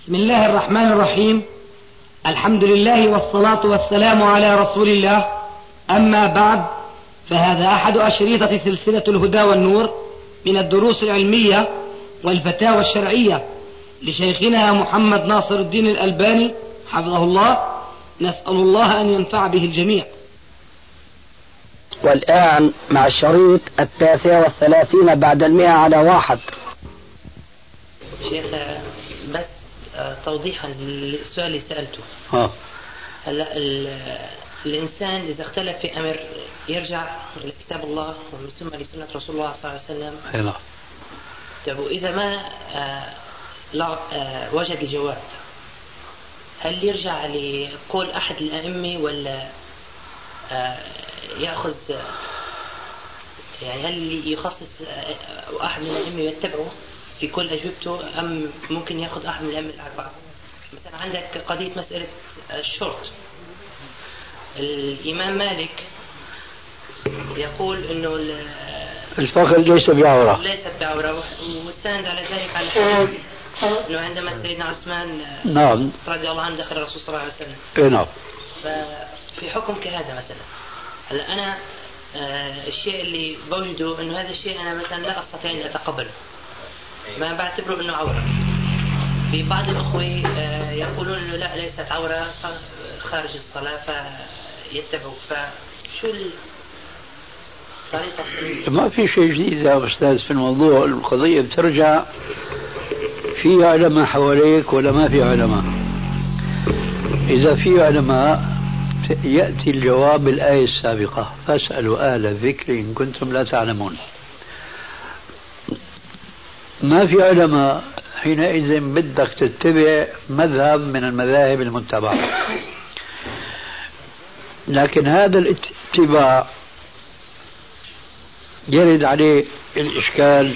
بسم الله الرحمن الرحيم. الحمد لله والصلاة والسلام على رسول الله. أما بعد، فهذا أحد أشريطة سلسلة الهدى والنور من الدروس العلمية والفتاوى الشرعية لشيخنا محمد ناصر الدين الألباني حفظه الله. نسأل الله أن ينفع به الجميع. والآن مع الشريط 39 بعد 100 على 1. شيخ، بس توضيحا للسؤال اللي سألته. هلا الإنسان إذا اختلف في أمر يرجع لكتاب الله ومن ثم لسنة رسول الله صلى الله عليه وسلم. طيب، وإذا ما وجد الجواب، هل يرجع لقول أحد الأئمة ولا يأخذ، يعني هل يخصص أحد من الأئمة يتبعه في كل أجوبته، أم ممكن يأخذ أحد من الأئمة الأربعة؟ مثلا عندك قضية مسألة الشرط، الإمام مالك يقول إنه الفخذ ليست بعورة، واستند على ذلك على الحديث إنه عندما سيدنا عثمان نعم رضي الله عنه دخل الرسول صلى الله عليه وسلم. نعم. ففي حكم كهذا مثلا، هلا أنا الشيء اللي بوجده إنه هذا الشيء أنا مثلا لا أستطيع أن أتقبله، ما بعتبره إنه عورة. في بعض الأخوة يقولون إنه لا، ليست عورة خارج الصلاة فيتبعوا. فشو الطريقة؟ ما في شيء جديد يا أستاذ في الموضوع. القضية بترجع في علماء حواليك ولا ما في علماء. إذا في علماء يأتي الجواب بالآية السابقة: فاسألوا أهل الذكر إن كنتم لا تعلمون. ما في علماء، حينئذ بدك تتبع مذهب من المذاهب المتبعة. لكن هذا الاتباع يرد عليه الإشكال: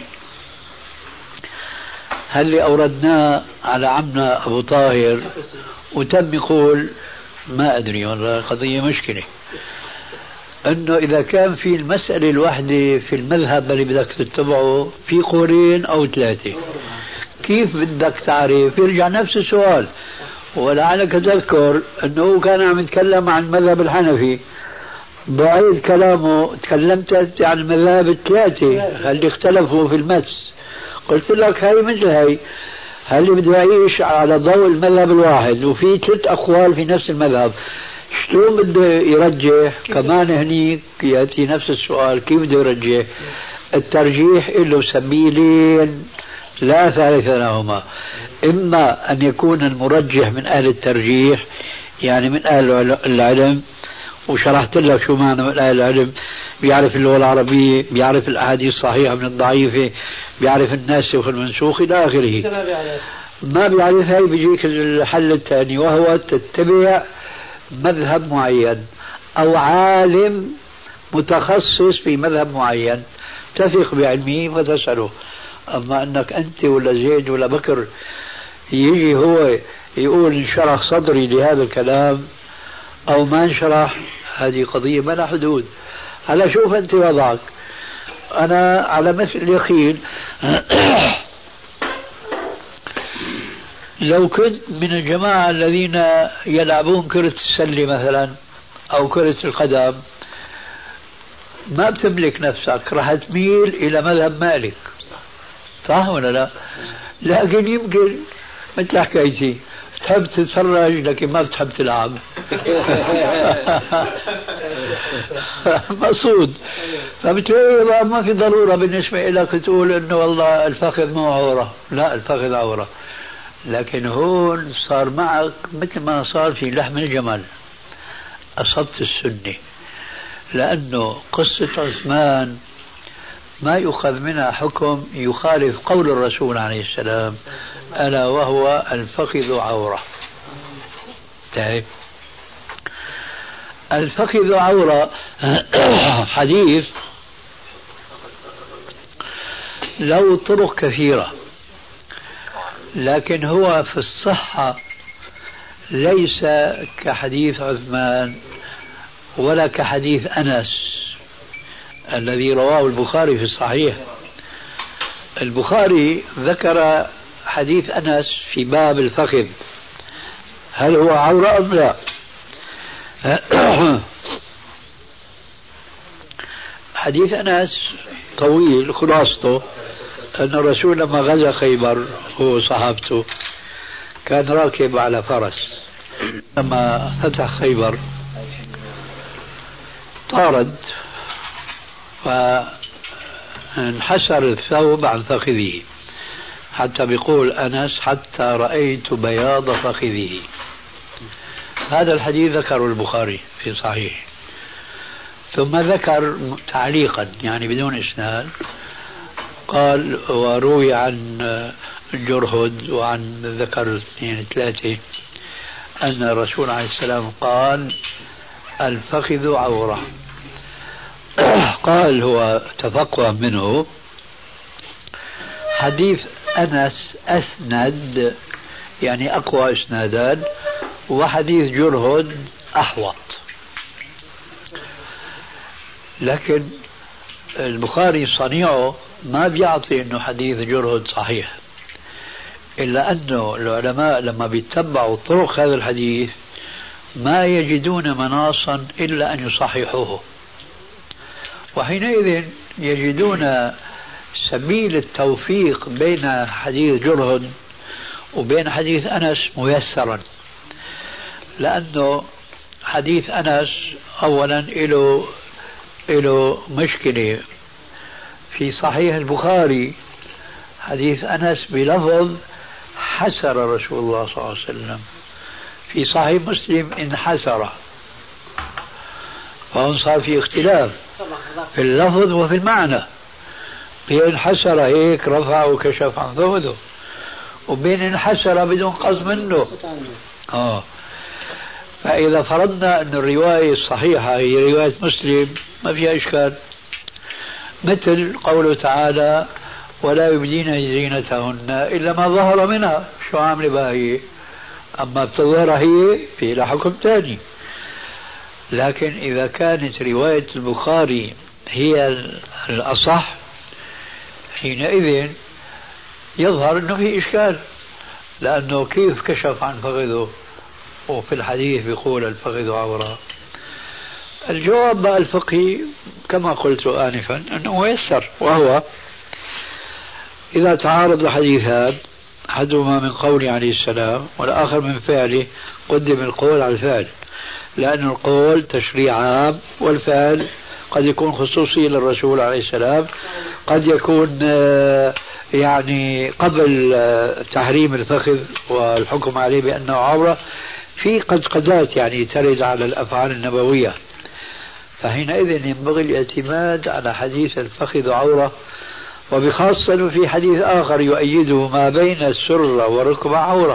هل اللي أوردناه على عمنا أبو طاهر وتم يقول ما أدري، والله قضية مشكلة، أنه إذا كان في المسألة الواحدة في المذهب اللي بدك تتبعه في قولين أو 3، كيف بدك تعرف؟ يرجع نفس السؤال. ولعلك تذكر أنه كان عم يتكلم عن المذهب الحنفي، بعيد كلامه تكلمت عن المذاهب 3 اللي اختلفوا في المس. قلت لك هاي مثل هاي، هل بده يعيش على ضوء المذهب الواحد وفي 3 أقوال في نفس المذهب، شلون بده يرجح؟ كمان هنيك يأتي نفس السؤال: كيف بده يرجح؟ الترجيح له سبيلين لا ثالث لهما: إما أن يكون المرجح من أهل الترجيح، يعني من أهل العلم، وشرحت لك شو معنى من أهل العلم، بيعرف اللغة العربية، بيعرف الأحاديث الصحيحة من الضعيفة، بيعرف الناسخ والمنسوخ إلى آخره. ما بيعرف هاي، بيجيك الحل الثاني، وهو تتبع مذهب معين أو عالم متخصص في مذهب معين تثق بعلمه فتسأله. أما أنك أنت ولا زيد ولا بكر يجي هو يقول انشرح صدري لهذا الكلام أو ما انشرح، هذه قضية ما لها حدود. هلا شوف أنت وضعك. أنا على مثل اليقين لو كنت من الجماعة الذين يلعبون كرة السلة مثلا أو كرة القدم، ما بتملك نفسك، راح تميل إلى مذهب مالك، صح ولا لا؟ لكن يمكن مثل حكايتي تحب تتفرج لكن ما بتحب تلعب. مقصود. فبتلاقي ما في ضرورة بالنسبة لك تقول إنه والله الفخذ مو عورة. لا، الفخذ عورة. لكن هون صار معك مثل ما صار في لحم الجمل، أصبت السنة، لأنه قصة عثمان ما يؤخذ منها حكم يخالف قول الرسول عليه السلام: ألا وهو الفخذ عورة. طيب، الفخذ عورة حديث له طرق كثيرة، لكن هو في الصحة ليس كحديث عثمان ولا كحديث أنس الذي رواه البخاري في الصحيح. البخاري ذكر حديث أنس في باب الفخذ هل هو عورة أم لا؟ حديث أنس طويل، خلاصته أن الرسول لما غزا خيبر هو صحابته كان راكب على فرس. لما فتح خيبر طارد فانحسر الثوب عن فخذه، حتى بيقول أنس حتى رأيت بياض فخذه. هذا الحديث ذكره البخاري في صحيح. ثم ذكر تعليقا يعني بدون إسناد، قال وروي عن جرهد وعن ذكر اثنين ثلاثة أن الرسول عليه السلام قال الفخذ عورة. قال هو تفقه منه حديث أنس أسند يعني أقوى إسنادا، وحديث جرهد أحوط. لكن البخاري صنيعه ما بيعطي انه حديث جرهد صحيح، الا انه العلماء لما بيتبعوا طرق هذا الحديث ما يجدون مناصا الا ان يصححوه، وحينئذ يجدون سبيل التوفيق بين حديث جرهد وبين حديث أنس ميسرا، لأنه حديث أنس أولا له مشكلة في صحيح البخاري. حديث أنس بلفظ حسر رسول الله صلى الله عليه وسلم، في صحيح مسلم انحسر، فهون صار في اختلاف في اللفظ وفي المعنى. بين انحسر هيك رفع وكشف عن فخذه، وبين انحسر بدون قصد منه. فإذا فرضنا أن الرواية الصحيحة هي رواية مسلم ما فيها إشكال، مثل قوله تعالى ولا يبدين زينتهن إلا ما ظهر منها. شو عامله بها هي؟ أما بتظهر هي في لها حكم ثاني. لكن إذا كانت رواية البخاري هي الأصح حينئذ يظهر أنه في إشكال، لأنه كيف كشف عن فخذه وفي الحديث بيقول الفخذ عورة؟ الجواب بقى الفقهي كما قلت آنفا أنه ميسر، وهو إذا تعارض الحديثان أحدهما من قوله عليه السلام والآخر من فعله قدم القول على الفعل، لأن القول تشريع عام والفعل قد يكون خصوصي للرسول عليه السلام، قد يكون يعني قبل تحريم الفخذ والحكم عليه بأنه عورة، في قدقدات يعني ترد على الأفعال النبوية. فحينئذ ينبغي الاعتماد على حديث الفخذ عورة، وبخاصة في حديث آخر يؤيده ما بين السرة والركبة عورة.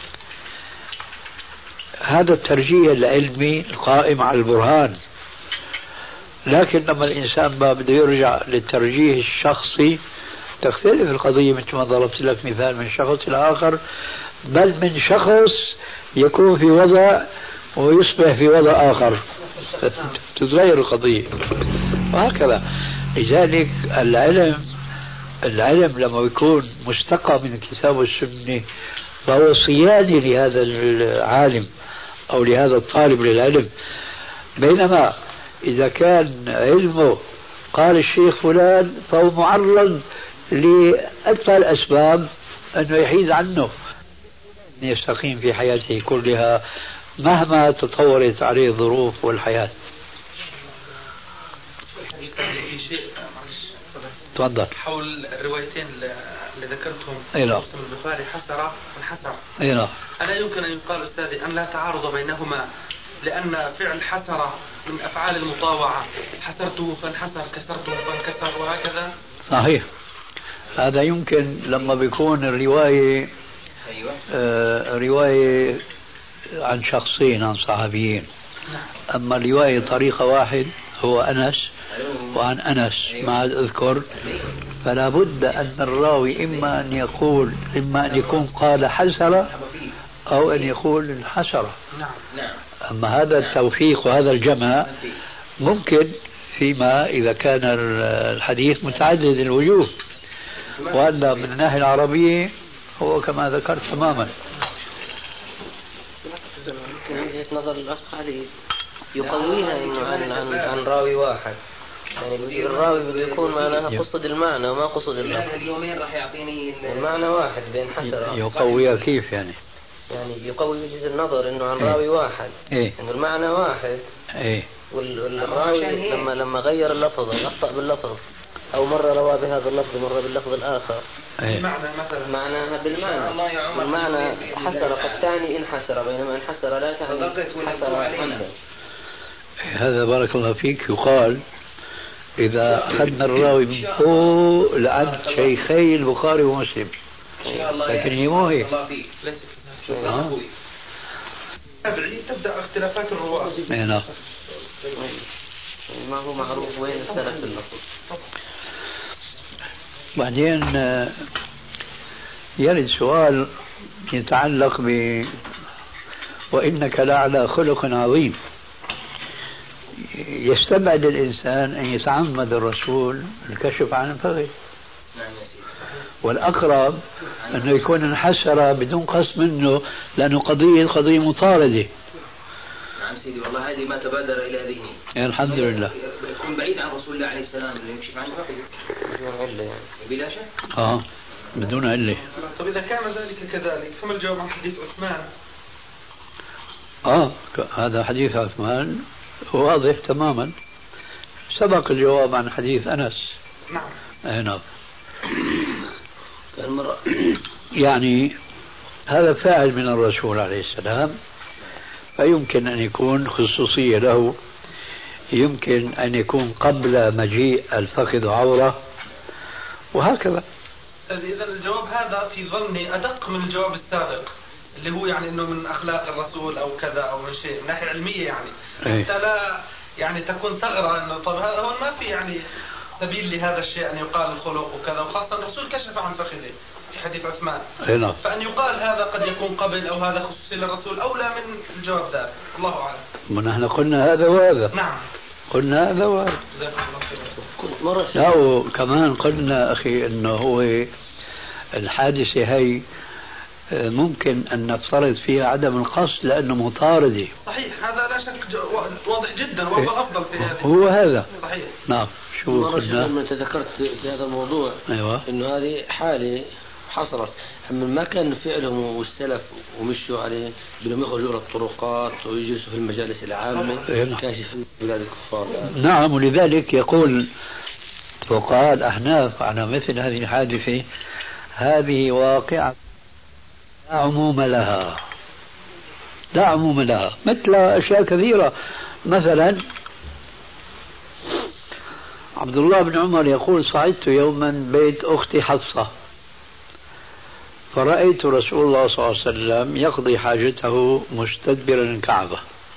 هذا الترجيح العلمي القائم على البرهان. لكن لما الإنسان ما بده يرجع للترجيح الشخصي تختلف القضية، مثل ما ضربت لك مثال من شخص إلى آخر، بل من شخص يكون في وضع ويصبح في وضع آخر، تتغير القضية وهكذا. لذلك العلم لما يكون مستقى من الكتاب والسنة فهو صيانة لهذا العالم أو لهذا الطالب للعلم، بينما إذا كان علمه قال الشيخ فلان فهو معرض لأكثر الأسباب أنه يحيد عنه، يستقيم في حياته كلها مهما تطورت عليه الظروف والحياة. في شيء تفضل حول الروايتين اللي ذكرتهم مسلم البخاري حسر وانحسر. ألا يمكن أن يقال أستاذي أن لا تعارض بينهما، لأن فعل حسر من أفعال المطاوعة، حسرته فانحسر، كسرته فانكسر، وهكذا. صحيح، هذا يمكن لما بيكون الرواية رواية عن شخصين عن صحابيين، أما الرواية طريقة واحد هو أنس وعن أنس ما أذكر، فلا بد أن الراوي إما أن يكون قال حسر أو أن يقول انحسر. أما هذا التوفيق وهذا الجمع ممكن فيما إذا كان الحديث متعدد الوجوه، وأن من الناحية العربية هو كما ذكرت تماما. وجهة نظر الأخ هذه يقويها إنه عن راوي واحد، يعني الراوي بده يكون معناها قصد المعنى وما قصد اللفظ. اليومين راح يعطيني المعنى واحد بين حسرة. يقويها كيف يعني؟ يعني يقوي وجهة النظر إنه عن راوي واحد، إنه المعنى واحد، والراوي لما غير اللفظ أخطأ باللفظ، أو مرة روى بهذا اللفظ مرة باللفظ الآخر. المعنى مثلا معناها بالمعنى، والمعنى حسر قد تعني انحسر، بينما انحسر لا تعني حسر عمدا. هذا بارك الله فيك يقال إذا أخذنا الراوي من فوق لعند شيخي البخاري ومسلم، لكن هي مو هي. تبدأ اختلافات الرواة. نعم. ما هو معروف وين اختلف اللفظ. بعدين يرد سؤال يتعلق وإنك لعلى خلق عظيم. يستبعد الإنسان أن يتعمد الرسول الكشف عن الفغي، والأقرب أنه يكون انحسر بدون قصد منه، لأنه قضية مطاردة. نعم سيدي، والله هذه ما تبادر إلى ذهني. الحمد لله. يكون بعيد عن رسول الله عليه السلام اللي يكشف عن الفغي بدون علة، يعني بلا شك. بدون علة. طب إذا كان ذلك كذلك فما الجواب عن حديث عثمان؟ هذا حديث عثمان واضح تماما، سبق الجواب عن حديث أنس. نعم. يعني هذا فاعل من الرسول عليه السلام، فيمكن أن يكون خصوصية له، يمكن أن يكون قبل مجيء الفخذ عورة، وهكذا. إذا الجواب هذا في ظني أدق من الجواب السابق اللي هو يعني إنه من أخلاق الرسول أو كذا أو من شيء من ناحية علمية، يعني حتى لا يعني تكون ثغرة إنه طب هذا هو ما في يعني سبيل لهذا الشيء أن يقال الخلق وكذا، وخاصة الرسول كشف عن فخذه في حديث عثمان. فأن يقال هذا قد يكون قبل أو هذا خصوصي للرسول أولى من الجواب ذلك، الله أعلم. ونحن قلنا هذا وهذا. نعم. قلنا هذا وهذا. لا كمان قلنا أخي أنه هو الحادثة هي ممكن أن نفترض فيها عدم القصد لأنه مطاردة. صحيح، هذا لا شك واضح جدا وهو أفضل في هذا. هو هذا. صحيح. نعم. شو قلنا؟ لما تذكرت في هذا الموضوع إنه هذه حالة حصلت، أما ما كان فعلهم والسلف ومشوا عليه بدهم يخرجوا إلى الطرقات ويجلسوا في المجالس العامة كاشف بلاد الكفار. نعم، ولذلك يقول فقهاء الأحناف على مثل هذه الحادثة: هذه واقعة لا عموم لها، لا عموم لها، مثل أشياء كثيرة. مثلا عبد الله بن عمر يقول: صعدت يوما بيت أختي حفصة فرأيت رسول الله صلى الله عليه وسلم يقضي حاجته مستدبرا الكعبة.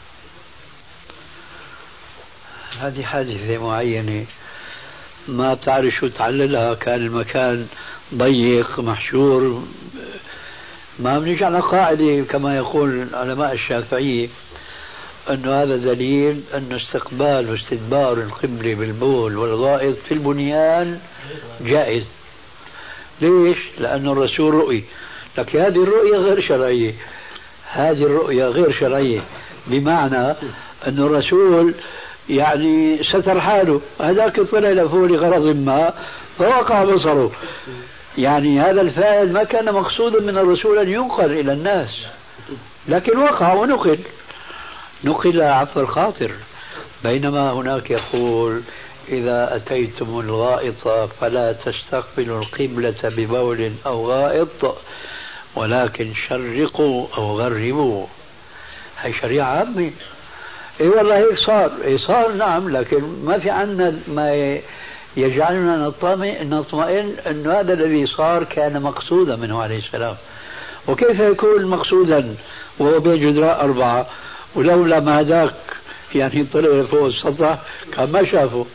هذه حادثة معينة ما تعرف شو تعللها، كان المكان ضيق محشور. ما بنيجي على قاعدة كما يقول علماء الشافعية أنه هذا دليل أن استقبال واستدبار القبلة بالبول والغائط في البنيان جائز. ليش؟ لأن الرسول رؤي. لكن هذه الرؤية غير شرعية، هذه الرؤية غير شرعية، بمعنى أن الرسول يعني ستر حاله، هذاك طلع لفوق لغرض ما فوقع بصره. يعني هذا الفاعل ما كان مقصودا من الرسول أن ينقل إلى الناس، لكن وقع ونقل عفو الخاطر. بينما هناك يقول: إذا أتيتم الغائط فلا تستقبلوا القبلة ببول أو غائط ولكن شرقوا أو غربوا. هي شريعة عامة. إيه والله هيك صار، إيه صار نعم، لكن ما في عنا ما يجعلنا نطمئن أن هذا الذي صار كان مقصودا منه عليه السلام. وكيف يكون مقصودا وهو بين جدراء 4 ولولا ما ذاك يعني طلع فوق السطح كان ما شافه.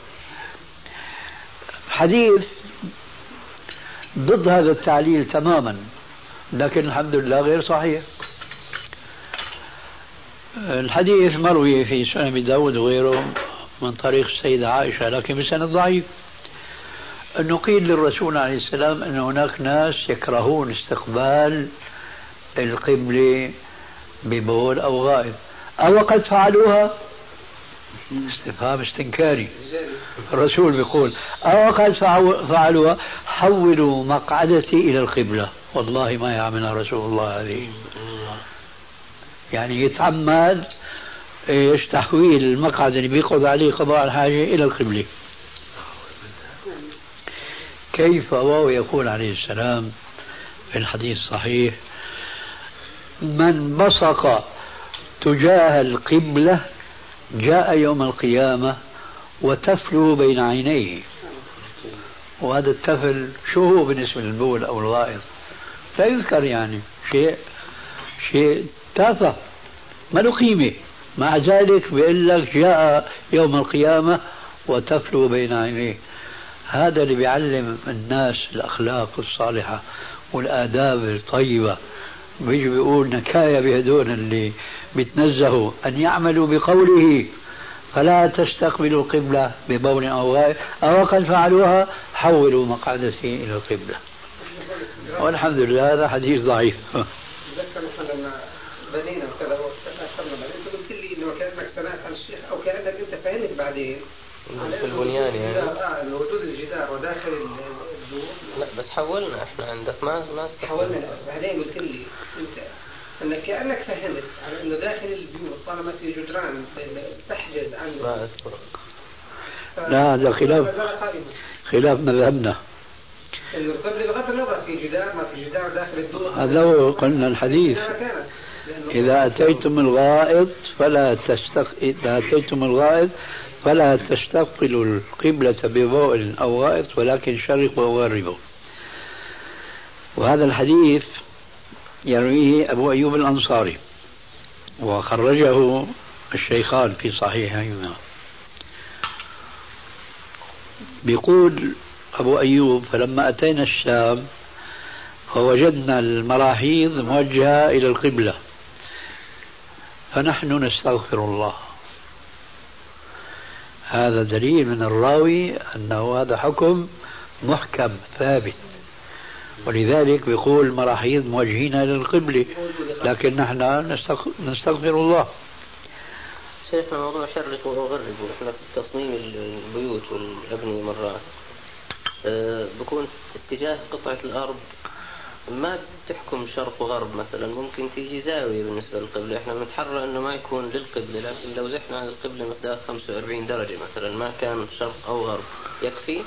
حديث ضد هذا التعليل تماما، لكن الحمد لله غير صحيح. الحديث مروي في سنن أبي داود وغيره من طريق السيدة عائشة، لكن بسند ضعيف. أنه قيل للرسول عليه السلام أن هناك ناس يكرهون استقبال القبلة ببول أو غائط، أو قد فعلوها؟ استفهام استنكاري. الرسول بيقول أو قد فعلوها حولوا مقعدتي إلى القبلة. والله ما يعملها رسول الله هذه، يعني يتعمد تحويل المقعد اللي بيقعد عليه قضاء الحاجة إلى القبلة. كيف وهو يقول عليه السلام في الحديث الصحيح: من بصق تجاه القبلة جاء يوم القيامة وتفله بين عينيه. وهذا التفل شو هو بالنسبة للبول أو الغائط؟ لا يذكر، يعني شيء تافه ما له قيمة. مع ذلك بيقول لك جاء يوم القيامة وتفله بين عينيه. هذا اللي بيعلم الناس الأخلاق الصالحة والآداب الطيبة. بيجي بيقول نكاية بهدول اللي بيتنزهوا أن يعملوا بقوله فلا تستقبلوا القبلة ببول أو غائط، أو قد فعلوها حولوا مقعدتي إلى القبلة. والحمد لله هذا حديث ضعيف. لما بنينا وكذا وأخذنا بعدين قلت لي إنه كأنك سمعت عن الشيخ أو كأنك أنت فهمت بعدين في البنيان يعني وجود الجدار وداخل الدور. لا بس حولنا احنا عندك ما حولنا. بعدين قلت لي انت انك كأنك فهمت على انه داخل البيوت طالما في جدران تحجز عنه. ما اذكر. لا هذا خلاف مذهبنا. انه قبل بغض النظر في جدار ما في جدار داخل الدور. هذا هو قلنا الحديث: إذا أتيتم الغائط فلا تستقبلوا القبلة ببول أو غائط ولكن شرقوا وغربوا. وهذا الحديث يرويه أبو أيوب الأنصاري وخرجه الشيخان في صحيحهما. بيقول أبو أيوب: فلما أتينا الشام فوجدنا المراحيض موجهة إلى القبلة فنحن نستغفر الله. هذا دليل من الراوي أنه هذا حكم محكم ثابت، ولذلك بيقول المراحيض موجهين إلى القبلة لكن نحن نستغفر الله. شيخنا موضوع شرقوا وغربوا، احنا في تصميم البيوت والأبنية مرات بكون اتجاه قطعة الأرض ما تحكم شرق وغرب، مثلا ممكن تيجي زاوية بالنسبة للقبلة، احنا بنتحرى انه ما يكون للقبلة، لكن لو زحنا عن القبلة مقدار 45 درجة مثلا ما كان شرق او غرب يكفي.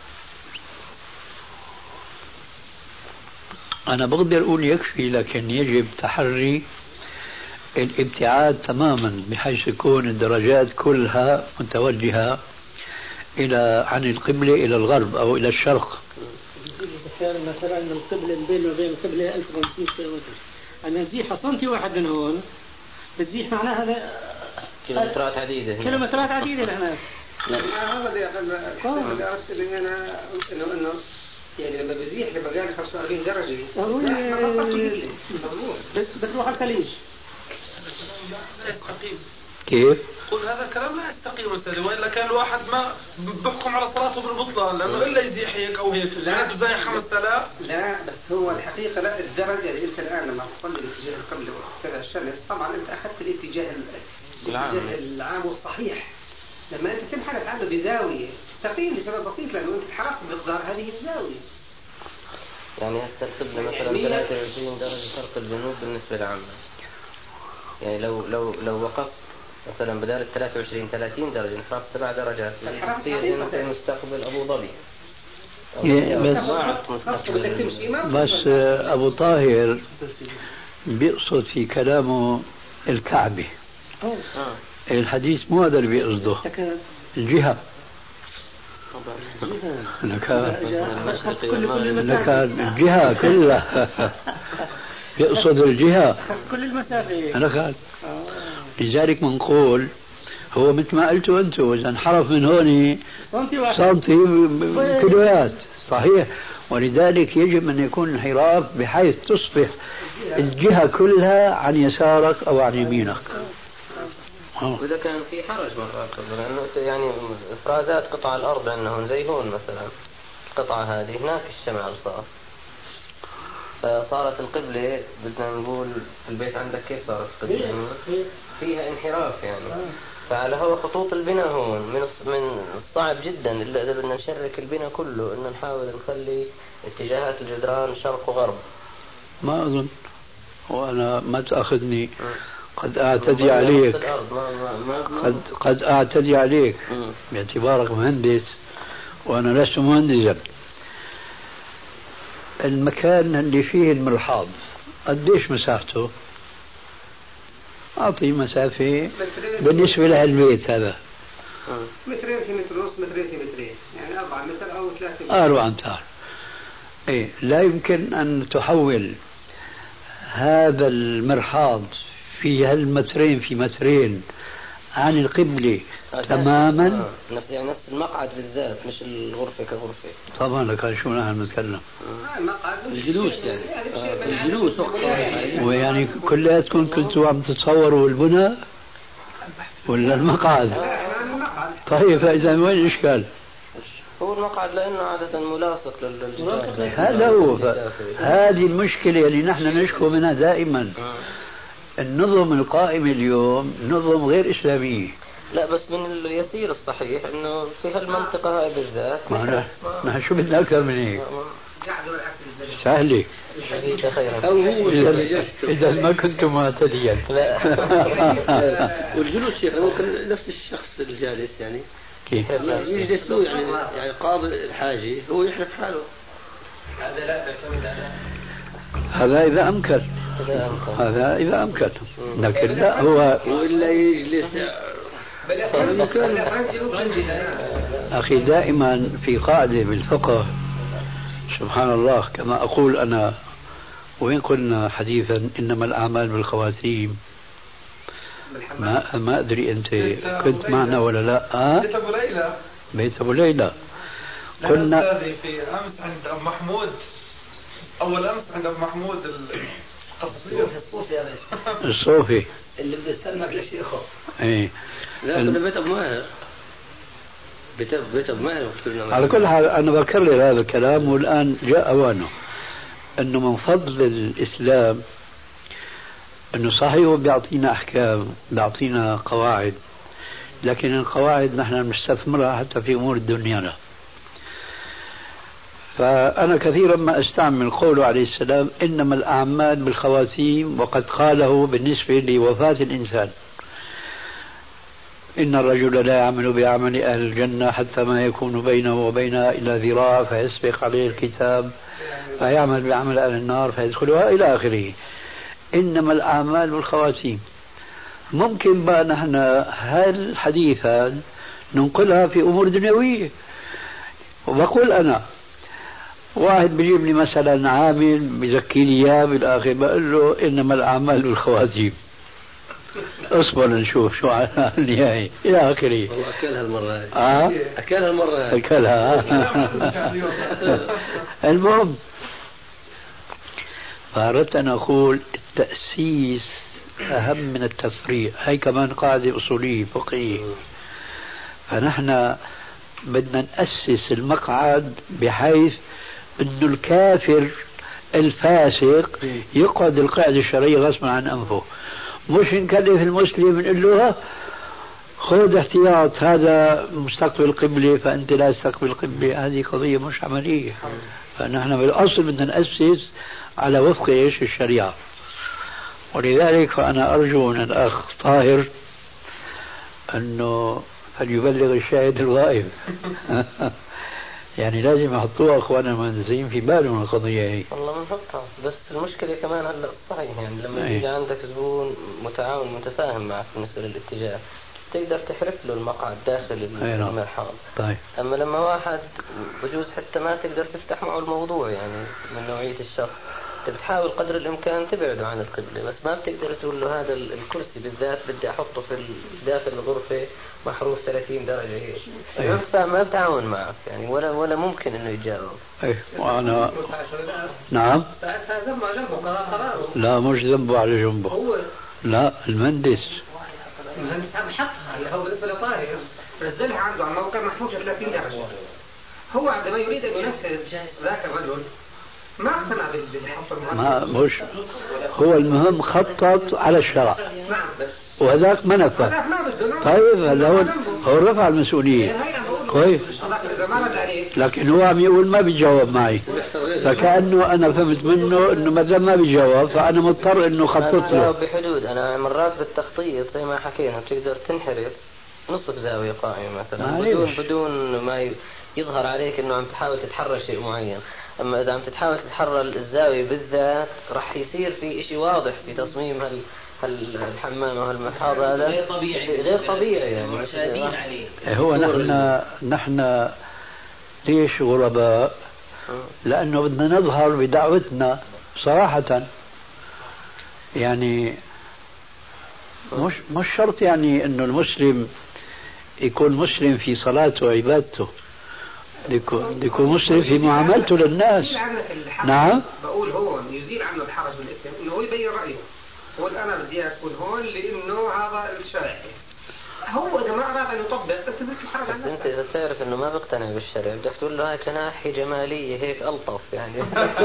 انا بقدر اقول يكفي، لكن يجب تحري الابتعاد تماما بحيث يكون الدرجات كلها متوجهة عن القبلة الى الغرب او الى الشرق. مثلا ان القبله بينه وبين القبله 1500 كيلومتر، انا نزيحها سنتي واحد من هون بتزيح معناها هذا كيلومترات عديده هناك. هذا اللي اردت اني انا انه يعني لما بزيح لبقى 45 درجه بتروح على الخليج. كيف؟ قل هذا الكلام لا يستقيم أستاذ، وإلا كان الواحد ما بحكم على صلاته بالبطلان، لأنه إلا يزيح هيك أو هيك لا تزايح 5000. لا بس هو الحقيقة لا الدرجة اللي أنت الآن لما تصلي الاتجاه القبلة وكذا الشمس طبعا أنت أخذت الاتجاه العام والصحيح. لما أنت تنحرف عنه بزاوية تستقيم لسبب بسيط، لأنه أنت انحرفت بمقدار هذه الزاوية. يعني هسه القبلة مثلا 23 درجة شرق الجنوب بالنسبة للعامة، يعني لو وقفت مثلا بدال 23 30 درجة انحرفت 7 درجات تصير انت مستقبل ابو ظبي. بس ابو طاهر بيقصد في كلامه الكعبة. الحديث مو هذا اللي بيقصده، الجهة. لكان الجهة كلها يقصد الجهة كل المسافة. لذلك بنقول هو مثل ما قلتوا أنتم إذا انحرف من هون سنتي كيلوات صحيح، ولذلك يجب أن يكون انحراف بحيث تصبح الجهة كلها عن يسارك أو عن يمينك. وإذا كان في حرج مرات لأنه يعني إفرازات قطع الأرض أنهم زي هون مثلا القطعة هذه هناك الشمال صار، فصارت القبلة بدنا نقول البيت عندك كيف صارت القبلة؟ فيها انحراف يعني. فعلى هو خطوط البناء هون من الصعب جدا إلا إذا بدنا نشرك البناء كله إنه نحاول نخلي اتجاهات الجدران شرق وغرب. ما أظن، وأنا ما تأخذني، قد أعتدي عليك، قد أعتدي عليك باعتبارك مهندس وأنا لست مهندسا. المكان اللي فيه المرحاض قديش مساحته؟ أعطي مسافة بالنسبة لهالبيت هذا. مترين في متر ونص، مترين في مترين، يعني 4 متر أو 3 متر. 4 أمتار. إيه، لا يمكن أن تحول هذا المرحاض في هالمترين في مترين عن القبلة تماما. يعني نفس المقعد بالذات، مش الغرفة كغرفة. طبعا لك شو نحن نتكلم. الجلوس يعني الجلوس ويعني كلياتكم كنتوا عم تتصوروا البناء ولا المقعد؟ طيب فإذا وين الإشكال؟ هو المقعد لأنه عادة ملاصق للجدار. هذا هو. هذه المشكلة اللي نحن نشكو منها دائما. النظم القائم اليوم نظم غير إسلامي. لا بس من اليسير الصحيح انه في هالمنطقه هاي بالذات ما شو بدنا اكثر من هيك؟ سهله. او هو اذا ما كنتم معتديا. لا والجلوس شيخ ممكن نفس الشخص الجالس يعني كيف يجلس له يعني قاضي الحاجه هو يحرف حاله. هذا لا يعتمد هذا اذا امكن، هذا اذا امكن، لكن لا هو والا يجلس. أخي دائما في قاعدة بالفقه سبحان الله كما أقول أنا، وإن قلنا حديثا إنما الأعمال بالخواتيم، ما أدري أنت كنت معنا ولا لا. بيت أبو ليلى، بيت أبو ليلى كنا في أمس عند أبو محمود، أول أمس عند أبو محمود الصوفي اللي بده يستلمك لشيخه. ايه لا بيت أبو ماهر، بيت أبو ماهر. على كل حال أنا بكرر هذا الكلام، والآن جاء أوانه. أنه من فضل الإسلام أنه صحيح بيعطينا أحكام، بيعطينا قواعد، لكن القواعد نحن نستثمرها حتى في أمور دنيانا. فأنا كثيرا ما أستعمل قوله عليه السلام إنما الأعمال بالخواتيم، وقد قاله بالنسبة لوفاة الإنسان إن الرجل لا يعمل بعمل أهل الجنة حتى ما يكون بينه وبينها إلا ذراع فيسبق عليه الكتاب فيعمل بعمل أهل النار فيدخلها إلى آخره. إنما الأعمال بالخواتيم. ممكن بقى نحن هالحديثات ننقلها في أمور دنيوية. وبقول أنا واحد بيجيب لي مثلا عامل بزكي لي اياه بالاخر بقول له انما الاعمال بالخواتيم، اصبر نشوف شو على النهايه الى اخره. والله اكلها المره هذه. اكلها المره هذه. اكلها. المهم فاردت ان اقول التاسيس اهم من التفريع. هي كمان قاعده اصوليه فقهيه. فنحن بدنا ناسس المقعد بحيث انه الكافر الفاسق يقعد القاعدة الشرعية غصبا عن انفه، مش نكلف المسلم نقول له خذ احتياط هذا مستقبل القبلة فانت لا تستقبل القبلة. هذه قضية مش عملية. فنحن بالاصل بدنا نأسس على وفق ايش؟ الشريعة. ولذلك فانا ارجو من الاخ طاهر انه فليبلغ الشاهد الغائب. يعني لازم يحطوها اخواننا المهندسين في بالهم القضيه هي. والله بنحطها، بس المشكله كمان هلا صحيح يعني لما يجي عندك زبون متعاون متفاهم معك بالنسبه للاتجاه تقدر تحرف له المقعد داخل المرحاض. طيب. اما لما واحد بجوز حتى ما تقدر تفتح معه الموضوع يعني من نوعيه الشخص، انت بتحاول قدر الامكان تبعده عن القبله، بس ما بتقدر تقول له هذا الكرسي بالذات بدي احطه في داخل الغرفه محروف 30 درجه هيك. ما بتعاون معك يعني ولا ممكن انه يتجاوب. ايه وانا نعم. لا مش ذنبه على جنبه. هو لا المهندس عم حطها هو بالنسبه لطاهر نزلها عنده على الموقع محفوظه 30 درجه. هو عندما يريد أن ينفذ ذاك الرجل ما اقتنع بالحفر ما مش هو المهم خطط على الشرع وهذاك ما نفذ. طيب هذا هو رفع المسؤولية كويس، لكن هو عم يقول ما بيجاوب معي، فكأنه أنا فهمت منه إنه ما دام ما بيجاوب فأنا مضطر إنه خطط له. بحدود أنا مرات بالتخطيط زي ما حكينا بتقدر تنحرف نصف زاوية قائمة مثلا بدون ما يظهر عليك إنه عم تحاول تتحرى شيء معين. أما إذا عم تحاول تتحرى الزاوية بالذات راح يصير في إشي واضح في تصميم الحمام وهالمحاض هذا غير طبيعي يعني. هو نحن ليش غرباء؟ لأنه بدنا نظهر بدعوتنا صراحة، يعني مش شرط يعني إنه المسلم يكون مسلم في صلاته وعبادته، يكون مسلم في معاملته للناس. نعم بقول هون يزيل عنه الحرج والإثم إنه هو يبين رأيه، يقول أنا بدي أكون هون لأنه هذا الشرع. هو إذا ما أراد أن يطبق بس الحرج عنه. أنت إذا تعرف إنه ما بيقتنع بالشرع بدك تقول له هاي كناحية جمالية هيك ألطف يعني.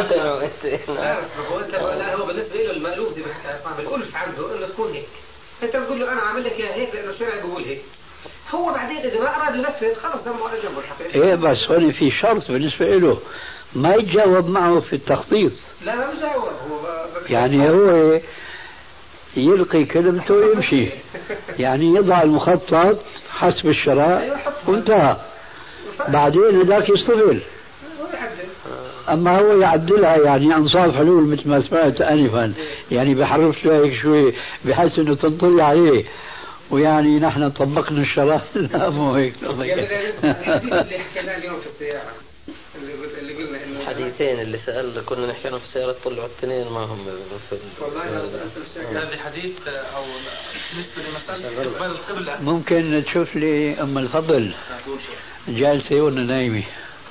لا هو بالنسبة له المألوف زي ما بنقولش عنده إنه تكون هيك. أنت بتقول له أنا عامل لك إياها هيك لأنه الشرع بيقول هيك. هو بعدين إذا ما أراد ينفذ خلص دمه على جنبه الحقيقة. إيه بس هون في شرط بالنسبة له ما يتجاوب معه في التخطيط. لا ما بيجاوب هو يعني هو يلقي كلمته ويمشي، يعني يضع المخطط حسب الشرع وانتهى. بعدين هذاك يصطفل، أما هو يعدلها يعني أنصاف حلول مثل ما سمعت آنفا، يعني بحرف شوي شوي بحيث إنه تنطلي عليه، ويعني نحن طبقنا الشرع. لا مو هيك. اللي حكيناه اليوم في السيارة اللي قلنا إنه حديثين اللي كنا نحكي عنهم في السيارة طلعوا الاثنين ما هم هذا حديث أو بالنسبة لمسألة استقبال القبلة. ممكن تشوف لي أم الفضل جالسة ولا نايمة؟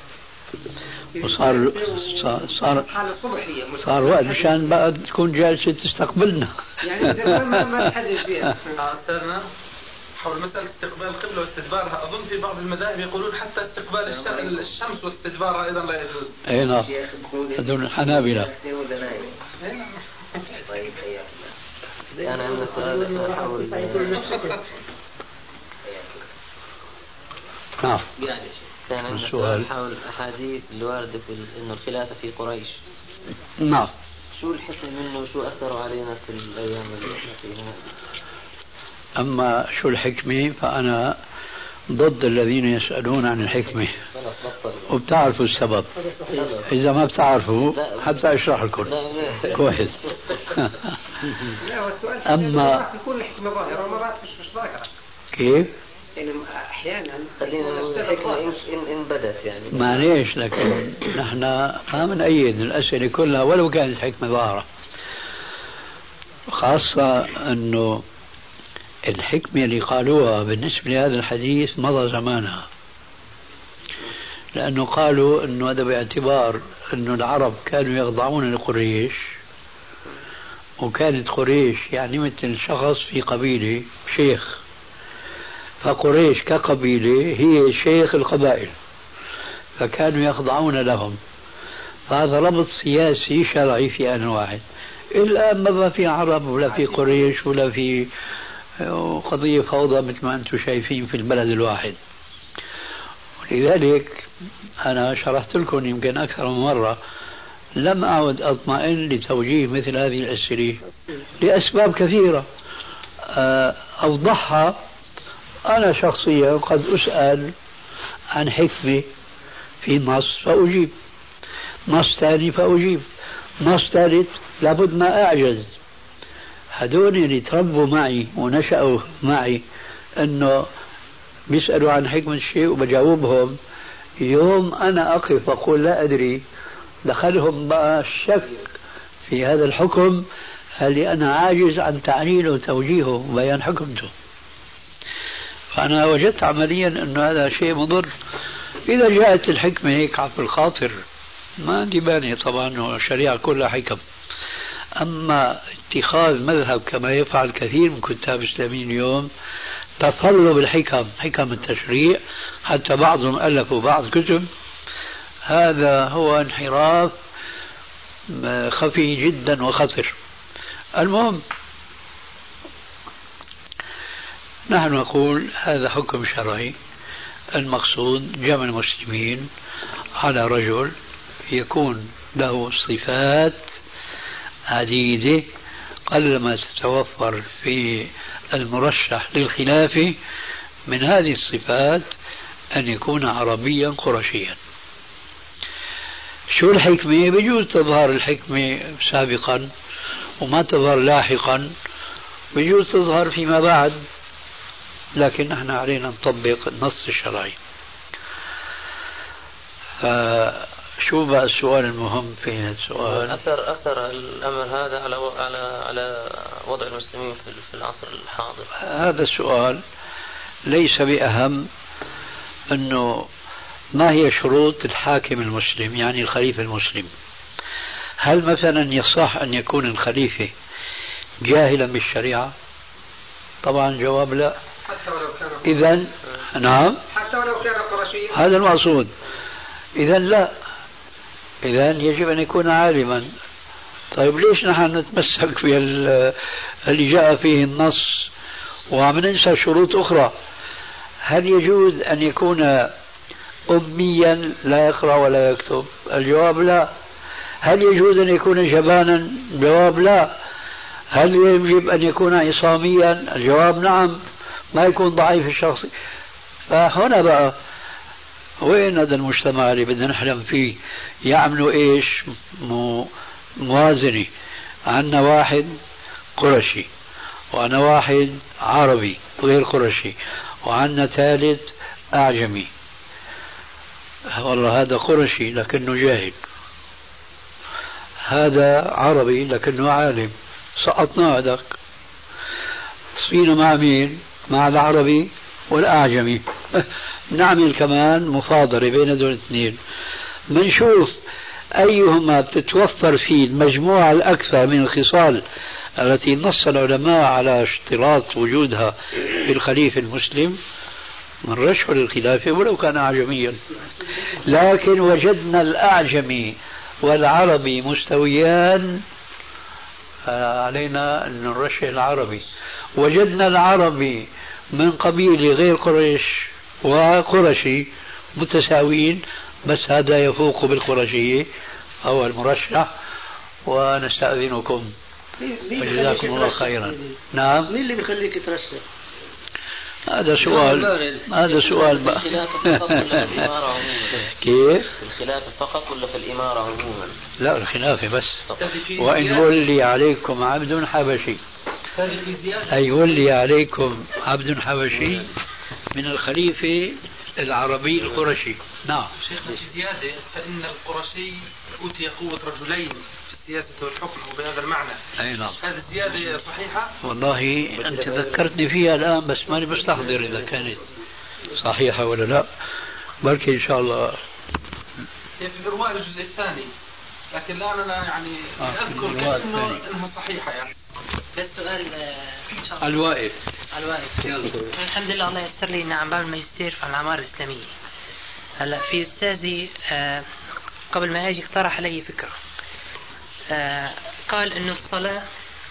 وصار صار وقت مشان بقى تكون جالسة تستقبلنا. يعني ما تحدث فيها. أستاذنا حول مسألة استقبال القبلة واستدبارها، أظن في بعض المذاهب يقولون حتى استقبال الشمس واستدبارها أيضا لا يجوز. أي نعم، هذول الحنابلة. أنا عندنا سؤال حول نعم. كان عندنا سؤال حول الأحاديث الواردة في إنه الخلافة في قريش. نعم. شو الحكم منه وشو أثروا علينا في الأيام اللي احنا فيها؟ أما شو الحكمة فأنا ضد الذين يسألون عن الحكمة وبتعرفوا السبب. إذا ما بتعرفوا حتى أشرح لكم كويس. أما يكون الحكمة ظاهرة ومرات مش ظاهرة. كيف؟ يعني أحيانا خلينا الحكمة إن بدت يعني معليش، لكن نحن ما بنأيد الأسئلة كلها ولو كانت الحكمة ظاهرة، خاصة أنه الحكمة اللي قالوها بالنسبة لهذا الحديث مضى زمانها، لأنه قالوا أنه هذا باعتبار أنه العرب كانوا يخضعون لقريش، وكانت قريش يعني مثل شخص في قبيلة شيخ، فقريش كقبيلة هي شيخ القبائل، فكانوا يخضعون لهم. فهذا ربط سياسي شرعي في آن واحد. الآن ما في عرب ولا في قريش ولا في قضية فوضى مثل ما أنتم شايفين في البلد الواحد. ولذلك أنا شرحت لكم يمكن أكثر من مرة لم أعد أطمئن لتوجيه مثل هذه الأسئلة لأسباب كثيرة أوضحها. أنا شخصيا قد أسأل عن حكمة في نص فأجيب، نص ثاني فأجيب، نص ثالث لابد ما أعجز. هدول اللي تربوا معي ونشأوا معي أنه بيسألوا عن حكمة الشيء وبجاوبهم، يوم أنا أقف وأقول لا أدري دخلهم بقى الشك في هذا الحكم، هل أنا عاجز عن تعليله وتوجيهه وبيان حكمته. فأنا وجدت عمليا أنه هذا شيء مضر. إذا جاءت الحكمة هيك عفو الخاطر ما عندي مانع، طبعا الشريعة كلها حكم. أما اتخاذ مذهب كما يفعل كثير من كتاب الإسلاميين اليوم تطلب الحكم، حكم التشريع، حتى بعضهم ألفوا بعض كتب هذا هو انحراف خفي جدا وخطر. المهم نحن نقول هذا حكم شرعي، المقصود جمع المسلمين على رجل يكون له صفات عديدة قلما تتوفر في المرشح للخلافة من هذه الصفات أن يكون عربيا قرشيا. شو الحكمة؟ بيجوز تظهر الحكمة سابقا وما تظهر لاحقا، بيجوز تظهر فيما بعد، لكن نحن علينا نطبق النص الشرعي. شو بقى السؤال المهم في هذا السؤال؟ أثر الأمر هذا على وضع المسلمين في العصر الحاضر. هذا السؤال ليس بأهم. أنه ما هي شروط الحاكم المسلم، يعني الخليفة المسلم؟ هل مثلا يصح أن يكون الخليفة جاهلا بالشريعة؟ طبعا جواب لا. حتى ولو كان إذن نعم، حتى ولو كان قرشيا، هذا المقصود. إذن لا، إذن يجب أن يكون عالما. طيب ليش نحن نتمسك في اللي جاء فيه النص وعم ننسى شروط أخرى؟ هل يجوز أن يكون أميا لا يقرأ ولا يكتب؟ الجواب لا. هل يجوز أن يكون جبانا؟ الجواب لا. هل يجب أن يكون عصاميا؟ الجواب نعم، ما يكون ضعيف الشخص. فهنا بقى وين هذا المجتمع اللي بدنا نحلم فيه؟ يعملوا إيش؟ موازنة. عندنا واحد قرشي، وأنا واحد عربي غير قرشي، وعندنا ثالث أعجمي. والله هذا قرشي لكنه جاهل، هذا عربي لكنه عالم، سقطنا هذاك. صينا مع مين؟ مع العربي والأعجمي. نعمل كمان مفاضلة بين دول الاثنين، بنشوف أيهما بتتوفر فيه المجموعة الأكثر من الخصال التي نص العلماء على اشتراط وجودها في الخليفة المسلم، من رشح للخلافة ولو كان أعجميا. لكن وجدنا الأعجمي والعربي مستويان، علينا أن نرشح العربي. وجدنا العربي من قبيلة غير قريش وقرشي متساويين، بس هذا يفوق بالقرشية أو المرشح. ونستأذنكم وجزاكم الله خيرا. نعم، مين اللي بيخليك ترشح؟ هذا سؤال بقى. كيف؟ في الخلافة فقط ولا في الإمارة عموما؟ لا، الخلافة بس. وإن ولي عليكم عبد حبشي، أي ولي عليكم عبد حبشي من الخليفة العربي القرشي. نعم. شيخنا في زيادة، فإن القرشي أوتي قوة رجلين في السياسة والحكم، وبهذا المعنى. أي نعم. هذه الزيادة صحيحة؟ والله أنت ذكرتني فيها الآن، بس ماني بستحضر إذا كانت صحيحة ولا لا. بلكي إن شاء الله. هي في الإرواء الجزء الثاني، لكن لا أنا يعني أذكر إنها صحيحة يعني. بس سؤال الوائف. الحمد لله الله يسر لي عن باب الماجستير في الأعمار الإسلامية. هلا في أستاذي قبل ما أجي اقترح علي فكرة، قال إنه الصلاة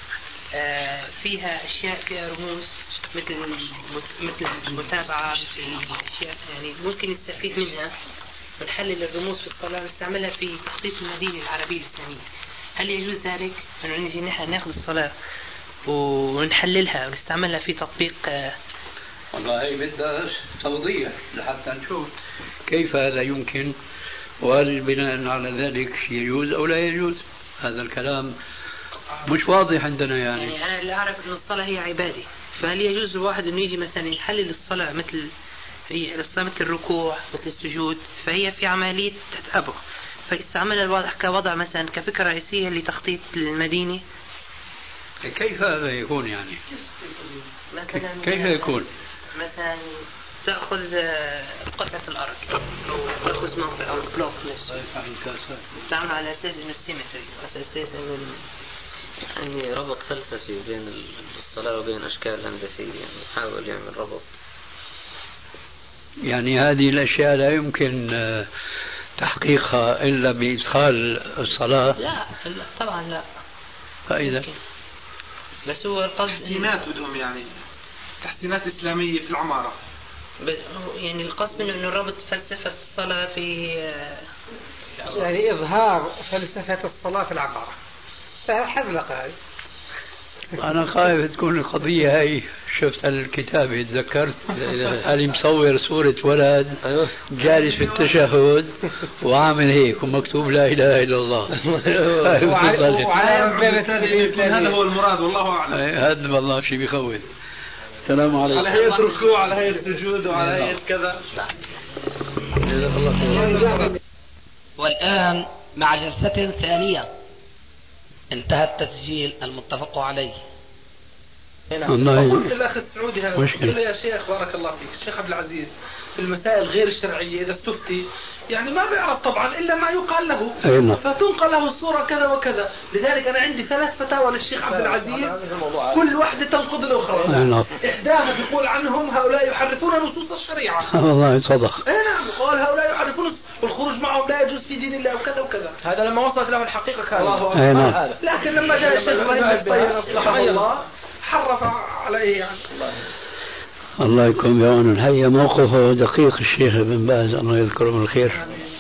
فيها أشياء، فيها رموز مثل المتابعة في أشياء يعني ممكن نستفيد منها ونحلل الرموز في الصلاة ونستعملها في تخطيط المدينة العربية الإسلامية. هل يجوز ذلك أن نجي نحن نأخذ الصلاة ونحللها ونستعملها في تطبيق؟ والله هي بدها توضيح لحتى نشوف كيف هذا يمكن، وهل بناء على ذلك يجوز أو لا يجوز. هذا الكلام مش واضح عندنا يعني أنا اللي أعرف أن الصلاة هي عبادة، فهل يجوز الواحد أن يجي مثلا يحلل الصلاة مثل الركوع مثل السجود، فهي في عملية تتابع، فاستعمل الوضع كوضع مثلا كفكرة رئيسية لتخطيط المدينة؟ كيف هذا يكون يعني؟ كيف يكون؟ مثلا تأخذ قطعة الأرض أو تأخذ موقع أو بلوك نفسه، تعمل على أساس إنه سيمتري، على أساس إنه يعني ربط فلسفي بين الصلاة وبين أشكال هندسية، يعني حاول يعمل ربط. يعني هذه الأشياء لا يمكن تحقيقها إلا بإدخال الصلاة؟ لا طبعا لا. فإذا بس هو القصد تحسينات بدهم يعني تحسينات إسلامية في العمارة. يعني القصد انه ربط فلسفة الصلاة في يعني إظهار فلسفة الصلاة في العمارة. فحذلقة هذه. أنا خايف تكون القضية هاي. شفت الكتاب تذكرت اللي مصور صورة ولد جالس في التشهد وعامل هيك ومكتوب لا إله إلا الله. هذا هو المراد والله أعلم. هذا والله شيء بيخوف. السلام عليكم. على هيئة ركوع على هيئة سجود وعلى هيئة كذا. والآن مع جلسة ثانية انتهى التسجيل المتفق عليه. قلت الأخ السعودي هذا قلت له يا شيخ بارك الله فيك الشيخ عبد العزيز في المسائل غير الشرعية إذا استفتي يعني ما بيعرف طبعا إلا ما يقال له فتنقل له الصورة كذا وكذا. لذلك أنا عندي 3 فتاوى للشيخ عبد العزيز كل واحدة تنقض الأخرى. إحداها بيقول عنهم هؤلاء يحرفون نصوص الشريعة. والله صدق. نعم قال هؤلاء يحرفون والخروج معهم لا يجوز في دين الله وكذا وكذا. هذا لما وصلت له الحقيقة كان الله. لكن لما جاء الشيخ إبراهيم أصلحه الله حرف عليه يعني. الله يكون بعونه. هيا موقفه دقيق الشيخ ابن باز الله يذكره بالخير.